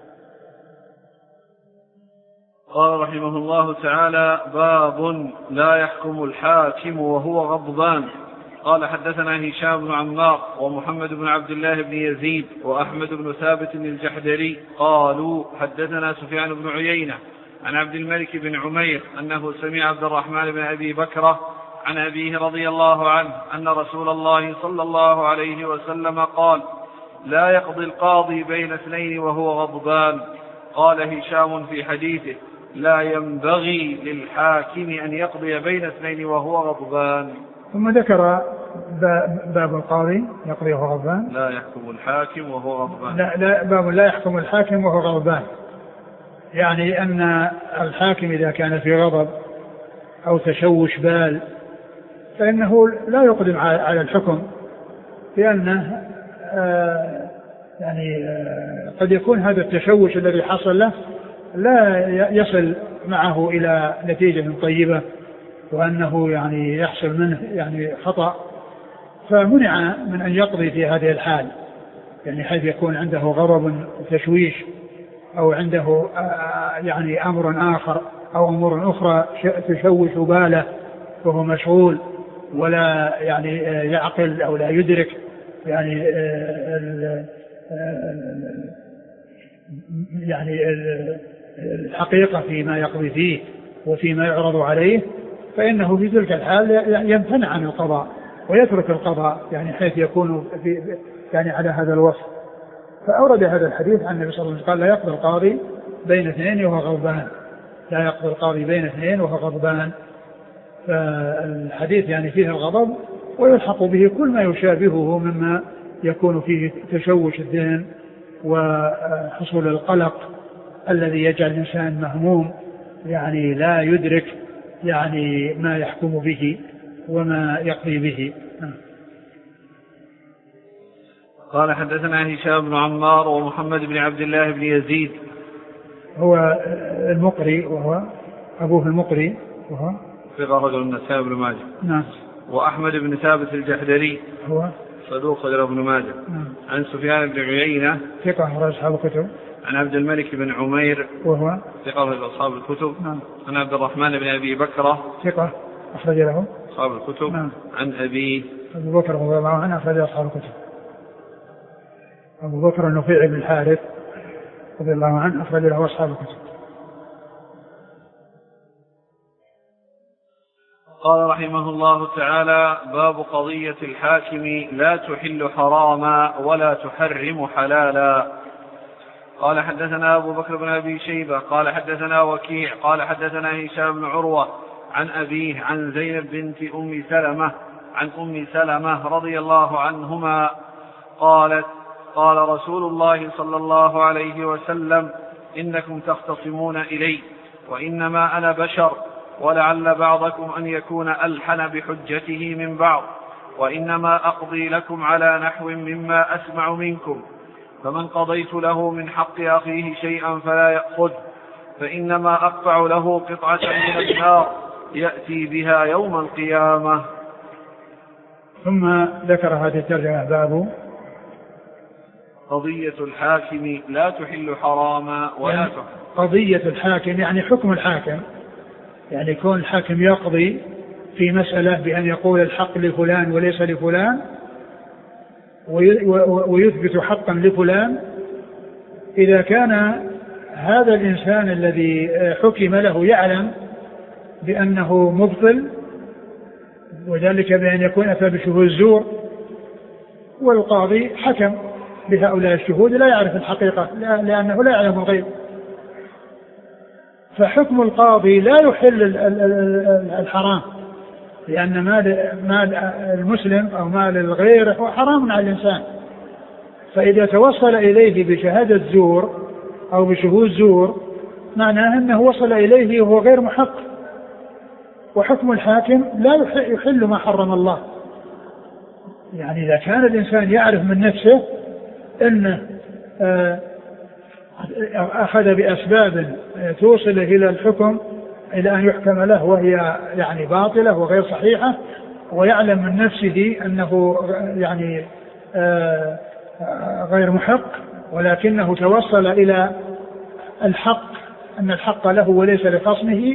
قال رحمه الله تعالى باب لا يحكم الحاكم وهو غضبان. قال حدثنا هشام بن عمار ومحمد بن عبد الله بن يزيد وأحمد بن ثابت الجحدري قالوا حدثنا سفيان بن عيينة عن عبد الملك بن عمير أنه سمع عبد الرحمن بن أبي بكرة عن أبيه رضي الله عنه أن رسول الله صلى الله عليه وسلم قال لا يقضي القاضي بين اثنين وهو غضبان. قال هشام في حديثه لا ينبغي للحاكم أن يقضي بين اثنين وهو غضبان. ثم ذكر باب القاضي يقضي وهو غضبان لا يحكم الحاكم وهو غضبان لا, لا باب لا يحكم الحاكم وهو غضبان، يعني أن الحاكم إذا كان في غضب أو تشوش بال فإنه لا يقدم على الحكم، لأنه آه يعني آه قد يكون هذا التشوش الذي حصل له لا يصل معه إلى نتيجة طيبة، وأنه يعني يحصل منه يعني خطأ، فمنع من أن يقضي في هذه الحال، يعني حيث يكون عنده غضب وتشويش أو عنده يعني أمر آخر أو أمور أخرى تشوش باله وهو مشغول ولا يعني يعقل أو لا يدرك يعني يعني الحقيقة فيما يقضي فيه وفيما يعرض عليه، فإنه في تلك الحال يمتنع عن القضاء ويترك القضاء يعني حيث يكون في يعني على هذا الوصف. فأورد هذا الحديث عن النبي صلى الله عليه وسلم قال لا يقضي القاضي بين اثنين وهو غضبان، لا يقضي القاضي بين اثنين وهو غضبان. فالحديث يعني فيه الغضب ويلحق به كل ما يشابهه مما يكون فيه تشوش الذهن وحصول القلق الذي يجعل الإنسان مهموم يعني لا يدرك يعني ما يحكم به وما يقضي به. قال حدثنا هشام بن عمار ومحمد بن عبد الله بن يزيد هو المقري وهو أبوه المقري وهو ثقة رجل النسائي بن ماجه. نعم. وأحمد بن ثابت الجحدري هو صدوق رجل ابن ماجه. نعم. عن سفيان بن عيينة ثقة أخرج أصحاب الكتب. عن عبد الملك بن عمير وهو ثقة رجل أصحاب الكتب. نعم. عن عبد الرحمن بن أبي بكرة ثقة أخرج له أصحاب الكتب. نعم. عن أبي أبو بكر رضي الله عنه أخرج أصحاب الكتب. أبو بكر النفيع بن الحارث رضي الله عنه أخرج له أصحاب الكتب. قال رحمه الله تعالى: باب قضية الحاكم لا تحل حراما ولا تحرم حلالا. قال حدثنا أبو بكر بن أبي شيبة قال حدثنا وكيع قال حدثنا هشام بن عروة عن أبيه عن زينب بنت أم سلمة عن أم سلمة رضي الله عنهما قالت: قال رسول الله صلى الله عليه وسلم: إنكم تختصمون إلي وإنما أنا بشر، ولعل بعضكم أن يكون ألحن بحجته من بعض، وإنما أقضي لكم على نحو مما أسمع منكم، فمن قضيت له من حق أخيه شيئا فلا يأخذ، فإنما أقطع له قطعة من النار يأتي بها يوم القيامة. ثم ذكر هذه الترجمة: باب قضية الحاكم لا تحل حراما ولا يعني تحل. قضية الحاكم يعني حكم الحاكم، يعني يكون الحاكم يقضي في مسألة بأن يقول الحق لفلان وليس لفلان، ويثبت حقا لفلان. إذا كان هذا الإنسان الذي حكم له يعلم بأنه مبطل، وذلك بأن يكون أتى بشهود زور، والقاضي حكم بهؤلاء الشهود لا يعرف الحقيقة لأنه لا يعلم الغيب، فحكم القاضي لا يحل الحرام، لأن مال المسلم أو مال الغير هو حرام على الإنسان. فإذا توصل إليه بشهادة زور أو بشهود زور معناه أنه وصل إليه وهو غير محق، وحكم الحاكم لا يحل ما حرم الله. يعني إذا كان الإنسان يعرف من نفسه أنه أخذ بأسباب توصل إلى الحكم إلى أن يحكم له وهي يعني باطلة وغير صحيحة، ويعلم من نفسه أنه يعني غير محق، ولكنه توصل إلى الحق أن الحق له وليس لخصمه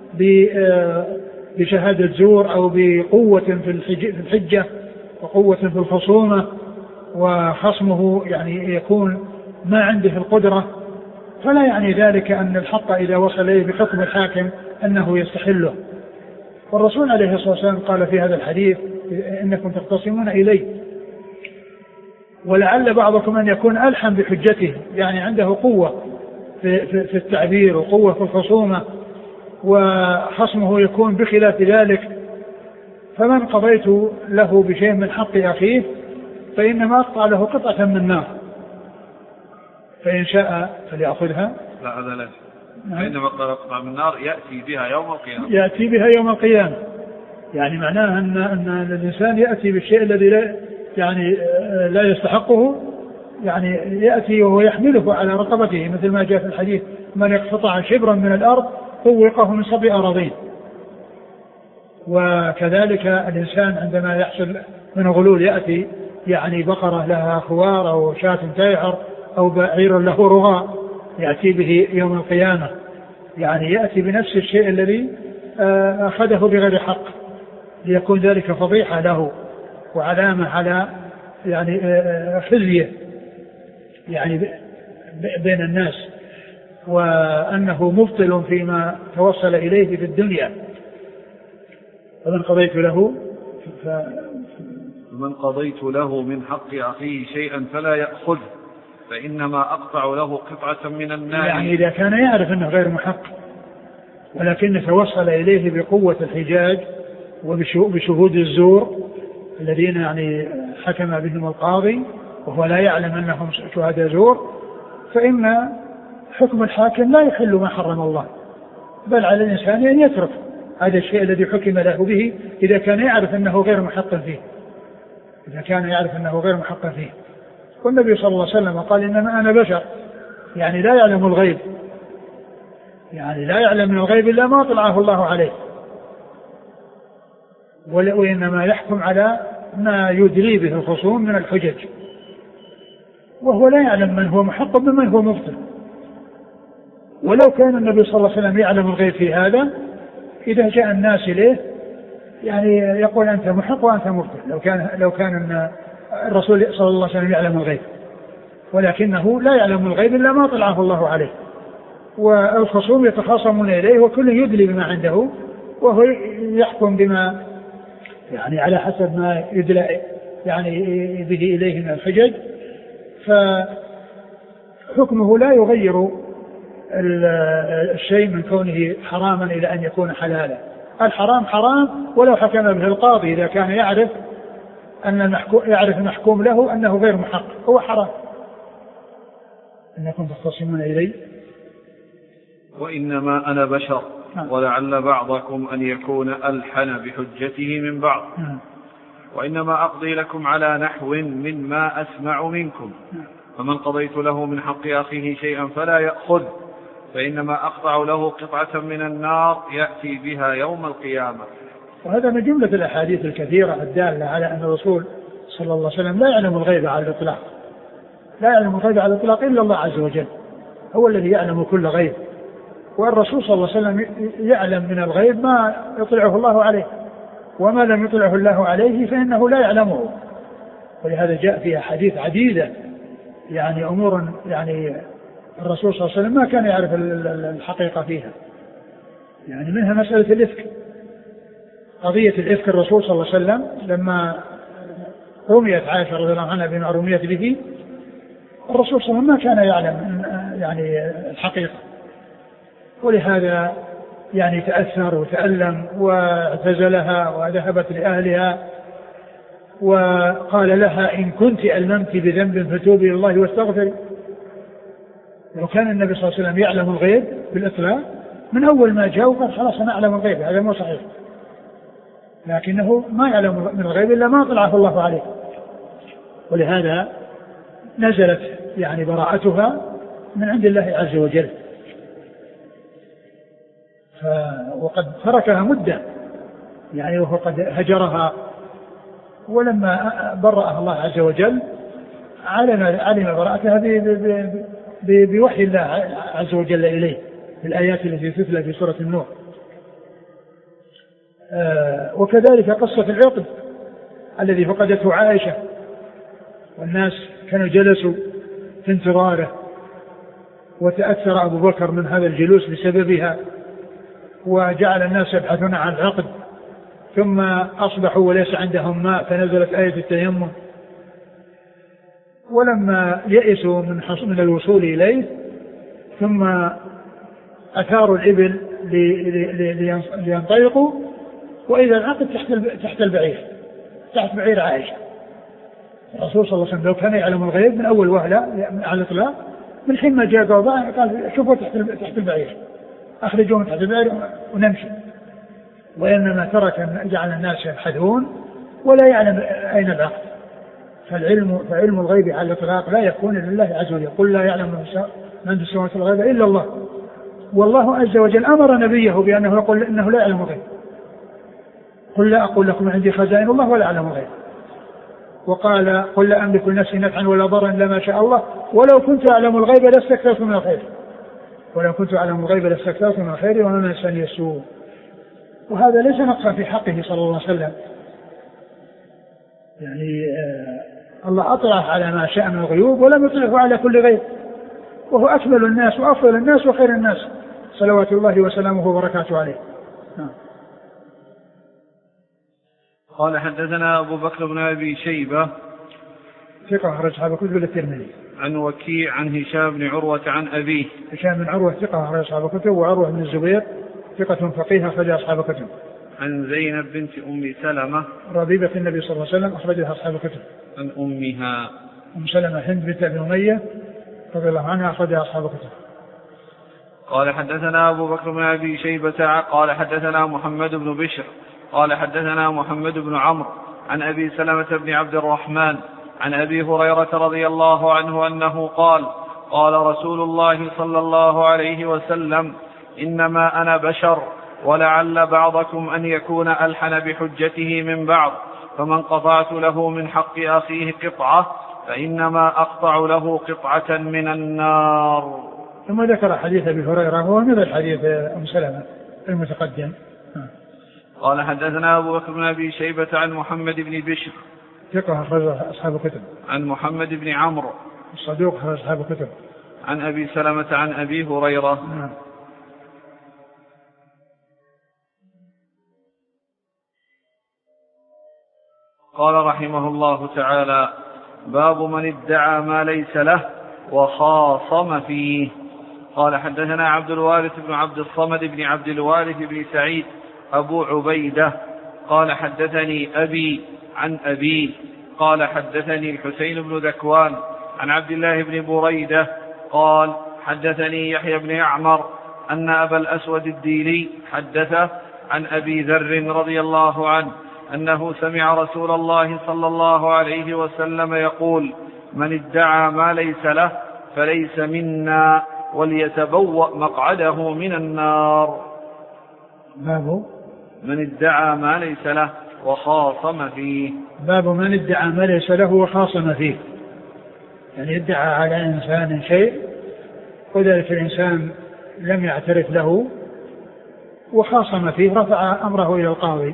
بشهادة زور أو بقوة في الحجة وقوة في الخصومة، وخصمه يعني يكون ما عنده القدرة، فلا يعني ذلك أن الحق إذا وصل إليه بحكم الحاكم أنه يستحله. والرسول عليه الصلاة والسلام قال في هذا الحديث: إنكم تختصمون إلي، ولعل بعضكم أن يكون ألحن بحجته، يعني عنده قوة في, في, في التعبير وقوة في الخصومة، وخصمه يكون بخلاف ذلك، فمن قضيت له بشيء من حق أخيه فإنما أقطع له قطعة من النار، فإن شاء فليأخذها. لا هذا لا، فإنما أقطع قطعة من النار يأتي بها يوم القيامة. يأتي بها يوم القيامة، يعني معناه أن, أن الإنسان يأتي بالشيء الذي لا يعني لا يستحقه، يعني يأتي وهو يحمله على رقبته، مثل ما جاء في الحديث: من يقطع شبرا من الأرض طوقه من سبع أراضين. وكذلك الإنسان عندما يحصل من غلول يأتي يعني بقرة لها خوار أو شاة تيعر أو بعير له رغاء يأتي به يوم القيامة، يعني يأتي بنفس الشيء الذي أخذه بغير حق، ليكون ذلك فضيحة له وعلامة على يعني خزيه يعني بين الناس، وأنه مبطل فيما توصل إليه في الدنيا. فمن قضيت له ف... من قضيت له من حق أخيه شيئا فلا يأخذ فإنما أقطع له قطعة من النار. يعني إذا كان يعرف أنه غير محق ولكن توصل إليه بقوة الحجاج وبشهود الزور الذين يعني حكم بهم القاضي وهو لا يعلم أنهم شهداء زور، فإن حكم الحاكم لا يحل ما حرم الله، بل على الإنسان أن يترك هذا الشيء الذي حكم له به إذا كان يعرف أنه غير محق فيه إذا كان يعرف أنه غير محق فيه. والنبي صلى الله عليه وسلم قال إنما أنا بشر، يعني لا يعلم الغيب، يعني لا يعلم من الغيب إلا ما طلعه الله عليه، وإنما يحكم على ما يدري به الخصوم من الحجج، وهو لا يعلم من هو محق ومن هو مبطل. ولو كان النبي صلى الله عليه وسلم يعلم الغيب في هذا إذا جاء الناس إليه يعني يقول أنت محق وأنت مبطل، لو كان لو كان الرسول صلى الله عليه وسلم يعلم الغيب، ولكنه لا يعلم الغيب إلا ما طلعه الله عليه، والخصوم يتخاصمون إليه وكل يدلي بما عنده وهو يحكم بما يعني على حسب ما يدلى يعني به إليه من الحجج، فحكمه لا يغير الشيء من كونه حراما إلى أن يكون حلالا. الحرام حرام ولو حكم به القاضي إذا كان يعرف أن المحكوم يعرف المحكوم له أنه غير محقق هو حرام. أنكم تختصمون إلي وإنما أنا بشر ولعل بعضكم أن يكون ألحن بحجته من بعض، وإنما أقضي لكم على نحو مما أسمع منكم، فمن قضيت له من حق أخيه شيئا فلا يأخذ فإنما أقطع له قطعة من النار يأتي بها يوم القيامة. وهذا من جملة الأحاديث الكثيرة الدالة على أن الرسول صلى الله عليه وسلم لا يعلم الغيب على الإطلاق، لا يعلم الغيب على الإطلاق إلا الله عز وجل، هو الذي يعلم كل غيب، والرسول صلى الله عليه وسلم يعلم من الغيب ما يطلعه الله عليه، وما لم يطلعه الله عليه فإنه لا يعلمه. ولهذا جاء فيها حديث عديدة يعني أمور يعني الرسول صلى الله عليه وسلم ما كان يعرف الحقيقة فيها، يعني منها مسألة الإفك، قضية الإفك. الرسول صلى الله عليه وسلم لما رميت عائشة رضي الله عنها بما رميت به، الرسول صلى الله عليه وسلم ما كان يعلم يعني الحقيقة، ولهذا يعني تأثر وتألم واعتزلها وذهبت لأهلها وقال لها إن كنت ألممت بذنب فتوبي إلى الله واستغفري. لو كان النبي صلى الله عليه وسلم يعلم الغيب بالإطلاق من أول ما جاء وقال خلاص أنا أعلم الغيب، هذا مو صحيح، لكنه ما يعلم من الغيب إلا ما طلعه الله عليه، ولهذا نزلت يعني براءتها من عند الله عز وجل. ف... وقد تركها مدة يعني وهو قد هجرها، ولما برأها الله عز وجل علم علم براءتها ب... ب... ب... بوحي الله عز وجل إليه بالآيات التي تتلى في سورة النور. آه وكذلك قصة العقد الذي فقدته عائشة، والناس كانوا جلسوا في انتظاره، وتأثر أبو بكر من هذا الجلوس بسببها، وجعل الناس يبحثون عن العقد، ثم أصبحوا وليس عندهم ماء فنزلت آية التيمم، ولما يئسوا من, من الوصول إليه ثم أثاروا الإبل لينطلقوا، وإذا العقد تحت تحت البعير تحت بعير عائشة. الرسول صلى الله عليه وسلم لو كان يعلم الغيب من أول وهلة على الإطلاق من حين ما جاء قضاء قال شوفوا تحت تحت البعير أخرجوه من تحت البعير ونمشي، وإنما ترك جعل الناس يبحثون ولا يعلم أين العقد. فالعلم فعلم الغيب على الإطلاق لا يكون لله عز وجل، قل لا يعلم من في السماوات والأرض إلا الله، والله عز وجل أمر نبيه بأنه يقول إنه لا يعلم الغيب، قل لا أقول لكم عندي خزائن الله ولا أعلم الغيب، وقال قل لا أملك لنفسي نفعا ولا ضرا إلا ما شاء الله ولو كنت أعلم الغيب لاستكثرت من الخير ولو كنت أعلم الغيب لاستكثرت من الخير وما مسني السوء. وهذا ليس نقصا في حقه صلى الله عليه وسلم، يعني آه الله أطلع على ما شاء من الغيوب ولم يطلعه على كل غيب، وهو أكمل الناس وأفضل الناس وخير الناس صلوات الله وسلامه وبركاته عليه. قال حدثنا أبو بكر بن أبي شيبة ثقة أخرج أصحاب الكتب إلا الترمذي. عن وكيع عن هشام بن عروة عن أبيه. هشام بن عروة ثقة أخرج أصحاب الكتب، وعروة بن الزبير ثقة فقيه أخرج أصحاب الكتب. عن زينب بنت أم سلمة ربيبة النبي صلى الله عليه وسلم أخرجها أصحاب الكتب. عن أمها أم سلمة هند بنت أبي أمية رضي الله عنها أخرجها أصحاب الكتب. قال حدثنا أبو بكر بن أبي شيبة قال حدثنا محمد بن بشر قال حدثنا محمد بن عمرو عن أبي سلمة بن عبد الرحمن عن أبي هريرة رضي الله عنه أنه قال قال رسول الله صلى الله عليه وسلم إنما أنا بشر ولعل بعضكم أن يكون ألحن بحجته من بعض، فمن قطعت له من حق أخيه قطعة فإنما أقطع له قطعة من النار. ثم ذكر حديث أبي هريرة هو مثل حديث أم سلمة المتقدم. قال حدثنا أبو بكر بن أبي شيبة عن محمد بن بشر ثقة أخرج أصحاب الكتب. عن محمد بن عمرو صدوق أخرج أصحاب الكتب. عن أبي سلمة عن أبي هريرة. نعم. قال رحمه الله تعالى: باب من ادعى ما ليس له وخاصم فيه. قال حدثنا عبد الوارث بن عبد الصمد بن عبد الوارث بن سعيد أبو عبيدة قال حدثني أبي عن أبي قال حدثني الحسين بن ذكوان عن عبد الله بن بريدة قال حدثني يحيى بن يعمر أن أبا الأسود الديلي حدثه عن أبي ذر رضي الله عنه أنه سمع رسول الله صلى الله عليه وسلم يقول: من ادعى ما ليس له فليس منا وليتبوأ مقعده من النار. باب من ادعى ما ليس له وخاصم فيه. باب من ادعى ما ليس له وخاصم فيه، يعني ادعى على إنسان شيء وذلك الإنسان لم يعترف له وخاصم فيه، رفع أمره إلى القاضي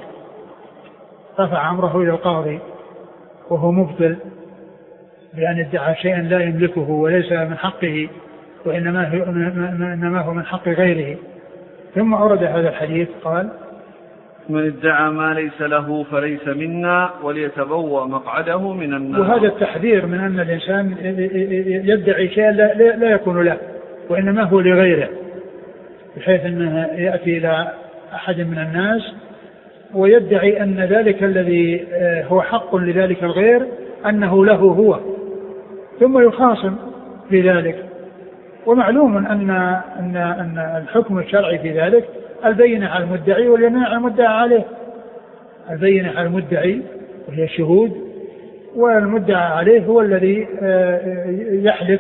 رفع أمره إلى القاضي وهو مبطل بأن ادعى شيئا لا يملكه وليس من حقه وإنما هو, إنما هو من حق غيره. ثم أورد هذا الحديث قال: من ادعى ما ليس له فليس منا وليتبوأ مقعده من النار. وهذا التحذير من أن الإنسان يدعي شيئا لا, لا يكون له وإنما هو لغيره، بحيث أنه يأتي إلى أحد من الناس ويدعي أن ذلك الذي هو حق لذلك الغير أنه له هو، ثم يخاصم في ذلك. ومعلوم أن, أن, أن الحكم الشرعي في ذلك البينة على المدعي واليمين على المدعى عليه. البينة على المدعي وهي الشهود، والمدعى عليه هو الذي يحلف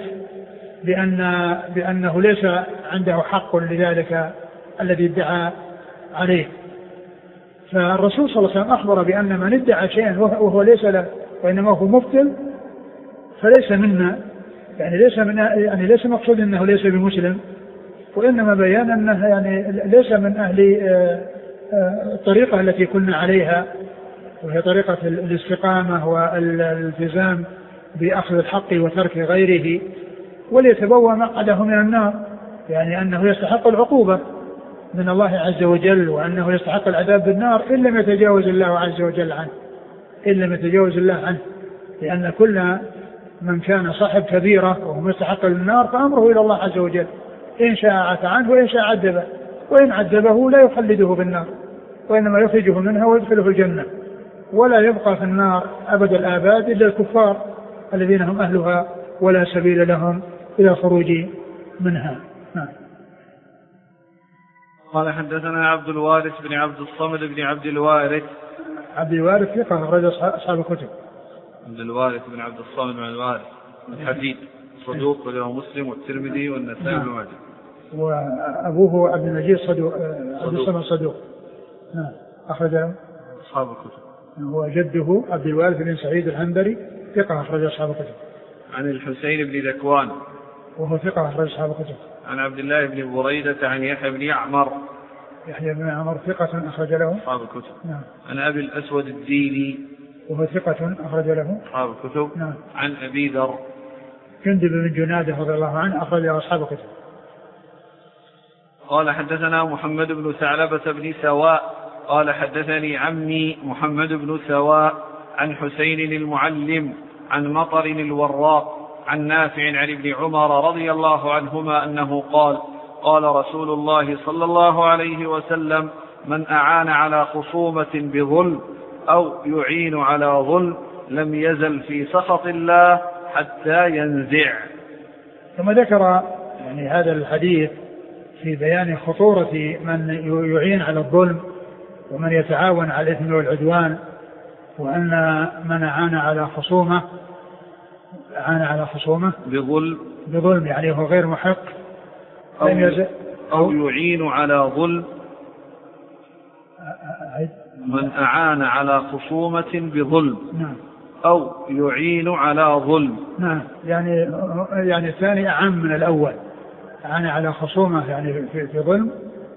بأن بأنه ليس عنده حق لذلك الذي ادعى عليه. فالرسول صلى الله عليه وسلم أخبر بأن من ادعى شيئا وهو ليس له وإنما هو مبطل فليس منا، يعني ليس من يعني ليس مقصود أنه ليس بمسلم، وإنما بيان أنه يعني ليس من أهل الطريقة التي كنا عليها، وهي طريقة الاستقامة والالتزام بأخذ الحق وترك غيره، وليتبوأ مقعده من النار، يعني أنه يستحق العقوبة من الله عز وجل، وأنه يستحق العذاب بالنار إن لم يتجاوز الله عز وجل عنه إن لم يتجاوز الله عنه لأن كل من كان صاحب كبيرة وهو مستحق للنار فأمره إلى الله عز وجل، إن شاء عفى عنه وإن شاء عذبه، وإن عذبه لا يخلده بالنار وإنما يخرجه منها ويدخله الجنة، ولا يبقى في النار أبد الآباد إلا الكفار الذين هم أهلها ولا سبيل لهم إلى خروج منها. قال حدثنا عبد الوارث بن عبد الصمد بن عبد الوارث عبد الوارث ثقة أخرج أصحاب الكتب. عبد الوارث بن عبد الصمد بن الوارث الحديث صدوق وله مسلم والترمذي والنسائي بن ماجه. وأبوه عبد المجيد صدوق عبد الصمد صدوق. نعم أخرج أصحاب الكتب. هو جده عبد الوارث بن سعيد العنبري ثقة أخرج أصحاب الكتب. عن الحسين بن ذكوان وهو ثقة أخرج أصحاب الكتب. عن عبد الله بن بريدة عن يحيى بن يعمر يحيى بن يعمر ثقة أخرج له أصحاب الكتب. نعم. عن أبي الأسود الديلي وهو ثقة أخرج له أصحاب الكتب. نعم. عن أبي ذر جندب بن جنادة رضي الله عنه أخرج له أصحاب الكتب. قال حدثنا محمد بن ثعلبة بن سواء قال حدثني عمي محمد بن سواء عن حسين المعلم عن مطر الوراق عن نافع عن ابن عمر رضي الله عنهما أنه قال قال رسول الله صلى الله عليه وسلم من أعان على خصومة بظلم أو يعين على ظلم لم يزل في سخط الله حتى ينزع. ثم ذكر يعني هذا الحديث في بيان خطورة من يعين على الظلم ومن يتعاون على الإثم والعدوان، وأن من أعان على خصومة أعان على خصومة بظلم بظلم يعني هو غير محق أو, أو يعين على ظلم من أعان على خصومة بظلم نعم أو يعين على ظلم. نعم يعني يعني الثاني أعم من الأول، أعان على خصومة يعني في, في ظلم،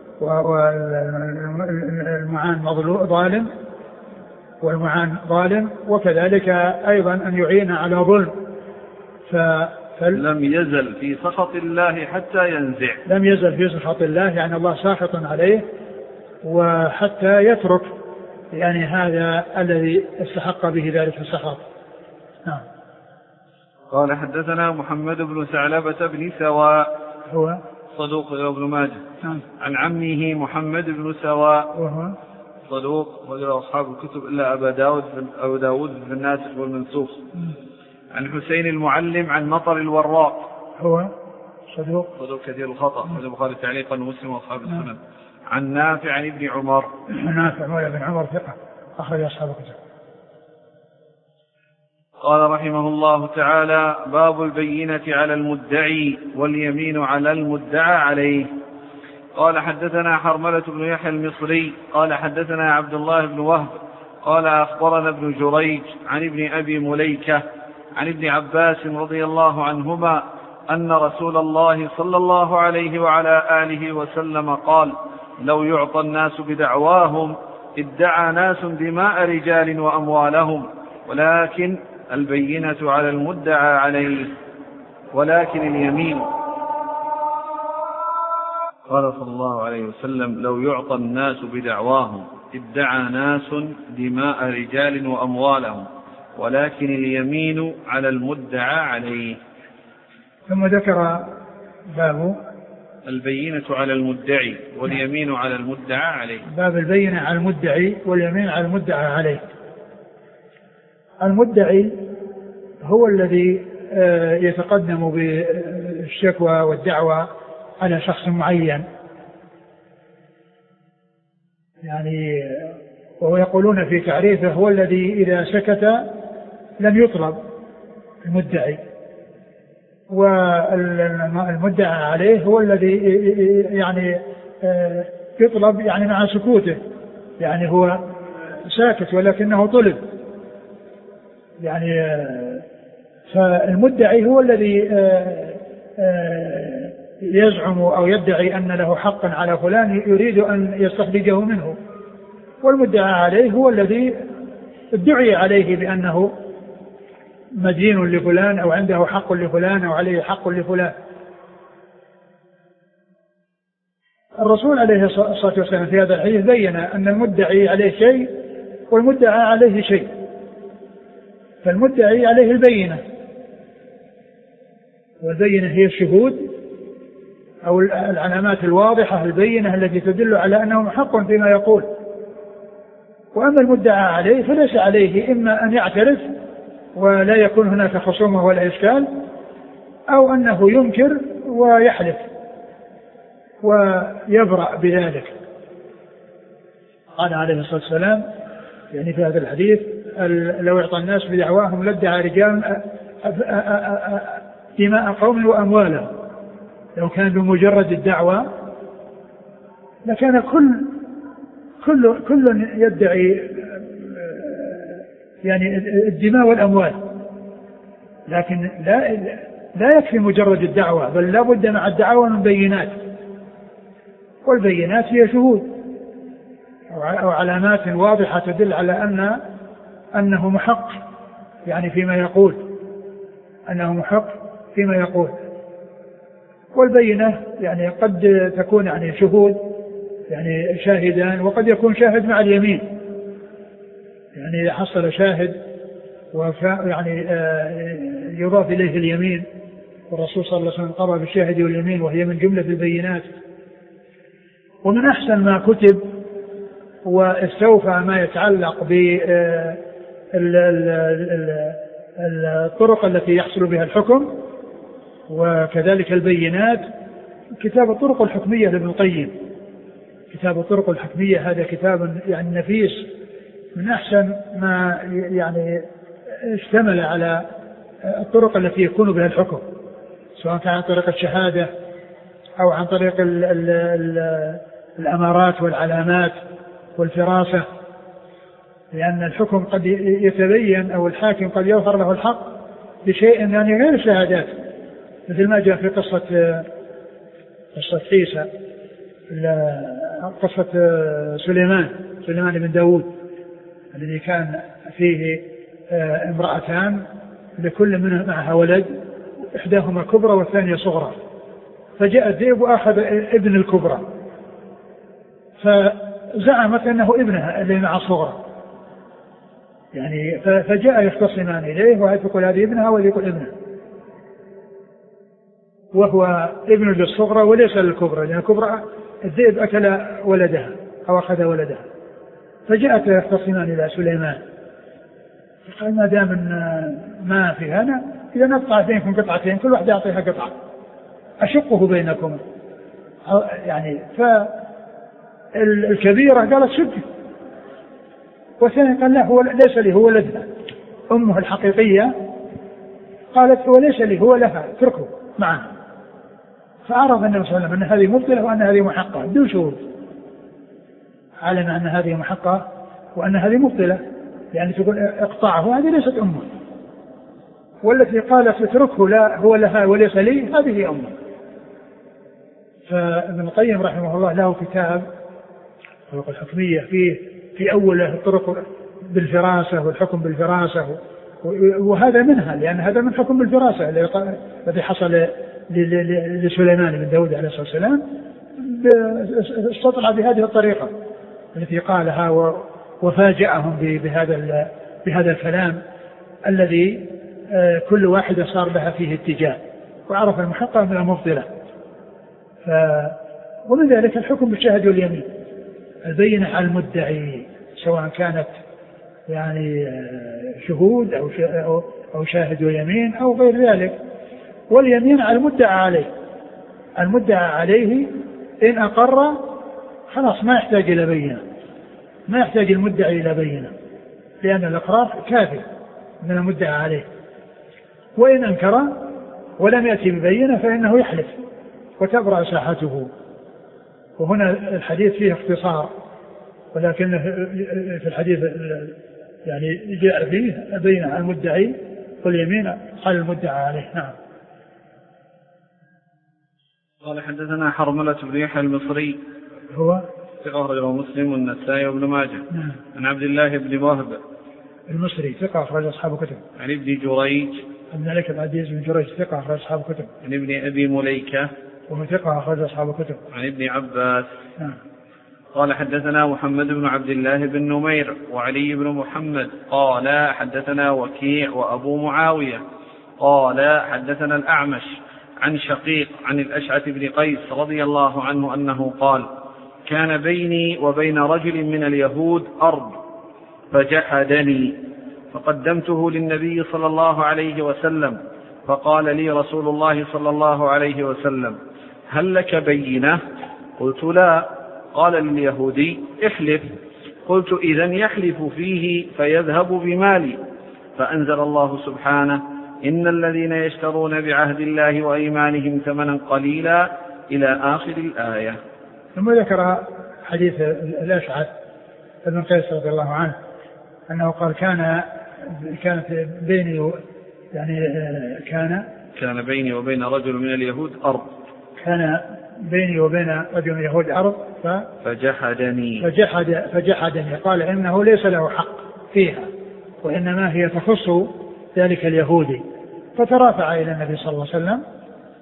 والمعان مظلوم ظالم والمعان ظالم، وكذلك أيضا أن يعين على ظلم. فل... لم يزل في سخط الله حتى ينزع. لم يزل في سخط الله يعني الله ساخط عليه وحتى يترك يعني هذا الذي استحق به ذلك السخط. نعم. قال حدثنا محمد بن ثعلبة بن سواء هو صدوق ابن ماجه. نعم. عن عمه محمد بن سواء وهو صدوق وغير أصحاب الكتب إلا أبا داود أبو داود في الناسخ والمنسوخ. عن حسين المعلم عن مطر الوراق هو صدوق صدوق كثير الخطأ، البخاري تعليقا ومسلم وأصحاب السنن. عن نافع عن ابن عمر. نافع مولى ابن عمر ثقة أخرج أصحاب الكتب. قال رحمه الله تعالى: باب البينة على المدعي واليمين على المدعى عليه. قال حدثنا حرملة بن يحيى المصري قال حدثنا عبد الله بن وهب قال أخبرنا ابن جريج عن ابن أبي مليكة عن ابن عباس رضي الله عنهما أن رسول الله صلى الله عليه وعلى آله وسلم قال: لو يعطى الناس بدعواهم ادعى ناس دماء رجال وأموالهم، ولكن البينة على المدعى عليه، ولكن اليمين. قال صلى الله عليه وسلم: لو يعطى الناس بدعواهم ادعى ناس دماء رجال وأموالهم، ولكن اليمين على المدعى عليه. ثم ذكر باب البينة على المدعي واليمين على المدعى عليه. باب البينة على المدعي واليمين على المدعى عليه. المدعي هو الذي يتقدم بالشكوى والدعوى على شخص معين، يعني وهو يقولون في تعريفه هو الذي إذا سكت لم يطلب المدعي، والمدعى عليه هو الذي يعني يطلب يعني مع سكوته، يعني هو ساكت ولكنه طلب، يعني فالمدعي هو الذي يزعم أو يدعي أن له حقا على فلان يريد أن يستخرجه منه، والمدعى عليه هو الذي ادعي عليه بأنه مدين لفلان أو عنده حق لفلان أو عليه حق لفلان. الرسول عليه الصلاة والسلام في هذا الحديث بين أن المدعي عليه شيء والمدعى عليه شيء، فالمدعي عليه البينة، والبينة هي الشهود أو العلامات الواضحة البينة التي تدل على أنه محق فيما يقول. وأما المدعى عليه فليس عليه إما أن يعترف ولا يكون هناك خصومة ولا إشكال، أو أنه ينكر ويحلف ويبرأ بذلك. قال عليه الصلاة والسلام يعني في هذا الحديث: لو يعطى الناس بدعواهم لادعى رجال دماء قوم وأموالهم. لو كان بمجرد الدعوة لكان كل كل كل يدعي يعني الدماء والأموال، لكن لا لا يكفي مجرد الدعوة، بل لا بد مع الدعوة من بينات، والبينات هي شهود أو علامات واضحة تدل على أن أنه محق يعني فيما يقول، أنه محق فيما يقول. والبينة يعني قد تكون يعني شهود يعني شاهدان، وقد يكون شاهد مع اليمين، يعني إذا حصل شاهد يعني يضاف إليه اليمين، والرسول صلى الله عليه وسلم قضى بالشاهد واليمين وهي من جملة البينات. ومن أحسن ما كتب واستوفى ما يتعلق بالطرق التي يحصل بها الحكم وكذلك البينات كتاب الطرق الحكمية لابن القيم. كتاب الطرق الحكمية هذا كتاب يعني نفيس، من أحسن ما يعني اشتمل على الطرق التي يكون بها الحكم، سواء كان عن طريق الشهادة أو عن طريق ال ال ال الأمارات والعلامات والفراسة، لأن الحكم قد يتبين أو الحاكم قد يظهر له الحق بشيء يعني غير الشهادات، مثل ما جاء في قصة قصة عيسى، قصة سليمان سليمان بن داود الذي كان فيه امرأتان لكل منها معها ولد، إحداهما كبرى والثانية صغرى، فجاء الذئب وأخذ ابن الكبرى فزعمت أنه ابنها اللي مع صغرى، يعني فجاء يختصمان إليه، وهذا يقول هذه ابنها وهذا يقول ابنها، وهو ابن للصغرى وليس للكبرى، لأن الكبرى الذئب أكل ولدها أو أخذ ولدها. فجاءت يختصمان إلى سليمان فقال ما دام ما في هنا إذا نقطع بينكم قطعتين كل واحد يعطيها قطعة أشقه بينكم، يعني فالكبيرة قالت سدي، والثاني قال لا هو ليس لي هو ولدها، أمه الحقيقية قالت هو ليس لي هو لها اتركه معه. فعرف النبي صلى الله عليه وسلم أن هذه مبطلة وأن هذه محقة بدون شهود، علم أن هذه محقة وأن هذه مبطلة، يعني تقول اقطعه هذه ليست أمه، والتي قالت اتركه لا هو لها وليس لي هذه أمه. فابن القيم رحمه الله له كتاب الطرق الحكمية فيه في أوله الطرق بالفراسة والحكم بالفراسة، وهذا منها لأن هذا من حكم بالفراسة الذي حصل لسليمان بن داود عليه الصلاة والسلام، استطلع بهذه الطريقة التي قالها وفاجأهم بهذا بهذا الكلام الذي كل واحدة صار لها فيه اتجاه، وعرف المحقق من المبطلة. ومن ذلك الحكم بالشهد واليمين، البينة على المدعي سواء كانت يعني شهود أو شاهد ويمين أو غير ذلك، واليمين على المدعى عليه. المدعى عليه إن أقر خلاص ما يحتاج إلى بينة، ما يحتاج المدعي إلى بينة، لأن الإقرار كافي من المدعى عليه. وإن أنكر ولم يأتي ببينة فإنه يحلف وتبرأ ساحته. وهنا الحديث فيه اختصار، ولكن في الحديث يعني جاء فيه بينة على المدعي واليمين على المدعى عليه. نعم. قال حدثنا حرملة بن يحيى المصري هو ثقة أخرجه مسلم والنسائي وابن ماجه. نعم. عن عبد الله بن وهب المصري ثقة أخرج أصحاب كتب. عن ابن جريج عن مالك بن عزيز بن جريج ثقة أخرج أصحاب كتب. عن ابن أبي مليكة وهو ثقة أخرج أصحاب كتب. عن ابن عباس. نعم. قال حدثنا محمد بن عبد الله بن نمير وعلي بن محمد قال حدثنا وكيع وأبو معاوية قال حدثنا الأعمش عن شقيق عن الأشعث بن قيس رضي الله عنه أنه قال كان بيني وبين رجل من اليهود أرض فجحدني فقدمته للنبي صلى الله عليه وسلم فقال لي رسول الله صلى الله عليه وسلم هل لك بينة؟ قلت لا. قال لليهودي احلف. قلت إذن يحلف فيه فيذهب بمالي. فأنزل الله سبحانه إن الذين يشترون بعهد الله وأيمانهم ثمنا قليلا إلى آخر الآية. ثم ذكر حديث الأشعث بن قيس رضي الله عنه أنه قال كان كانت بيني يعني كان كان بيني وبين رجل من اليهود أرض كان بيني وبين رجل من اليهود أرض ف فجحدني فجحد فجحدني قال إنه ليس له حق فيها وإنما هي تخص ذلك اليهودي. فترافع إلى النبي صلى الله عليه وسلم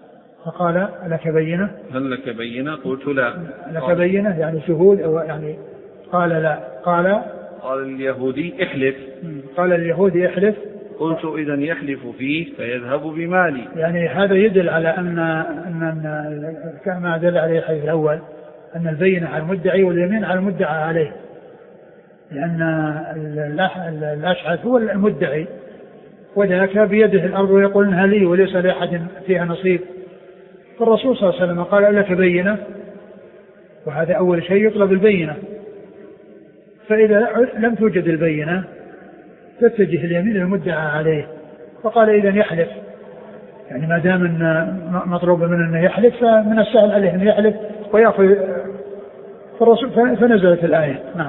فقال لك بينة؟ هل لك بينة؟ قلت لا. لك بينة يعني شهود أو يعني؟ قال لا. قال قال اليهودي احلف. قال اليهودي احلف. قلت إذن يحلف فيه فيذهب بمالي. يعني هذا يدل على أن أن كما دل عليه الحديث الأول أن البينة على المدعي واليمين على المدعى عليه، لأن الأشعث هو المدعي وذاك بيده الأرض ويقول إنها لي وليس لأحد فيها نصيب. فالرسول صلى الله عليه وسلم قال لك بينة، وهذا أول شيء يطلب البينة. فإذا لم توجد البينة تتجه اليمين المدعى عليه، فقال إذن يحلف، يعني ما دام أن مطلوب منه أنه يحلف فمن السهل عليه أن يحلف ويأخذ. فالرسول فنزلت الآية. نعم.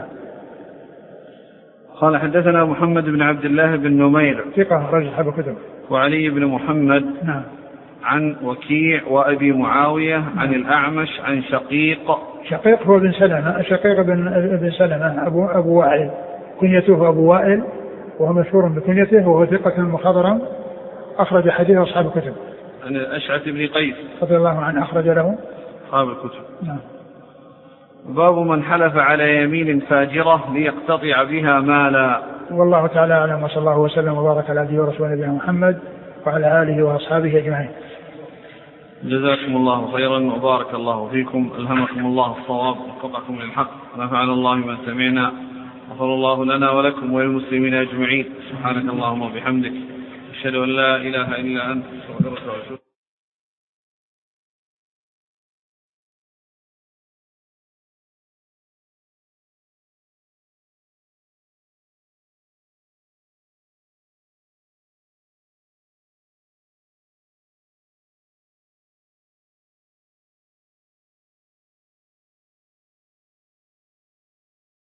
قال حدثنا محمد بن عبد الله بن نمير ثقة رجل أصحاب الكتب. وعلي بن محمد نعم. عن وكيع وأبي معاوية عن الأعمش عن شقيق. شقيق هو بن سلمة، شقيق بن بن سلمة أبو أبو وائل، كنيته أبو وائل وهو مشهور بكنيته، وهو ثقة مخضرم أخرج حديث أصحاب الكتب. عن الأشعث بن قيس رضي الله عنه أخرج له أصحاب الكتب. نعم. باب من حلف على يمين فاجرة ليقتطع بها مالا. والله تعالى أعلم، وصلى الله وسلم وبارك على عبده ورسوله نبينا محمد وعلى آله وأصحابه أجمعين. جزاكم الله خيرا وبارك الله فيكم، ألهمكم الله الصواب ووفقكم للحق، ونفعنا الله ما سمعنا، غفر الله لنا ولكم وللمسلمين أجمعين. سبحانك اللهم وبحمدك، أشهد أن لا إله إلا أنت، أستغفرك وأتوب إليك.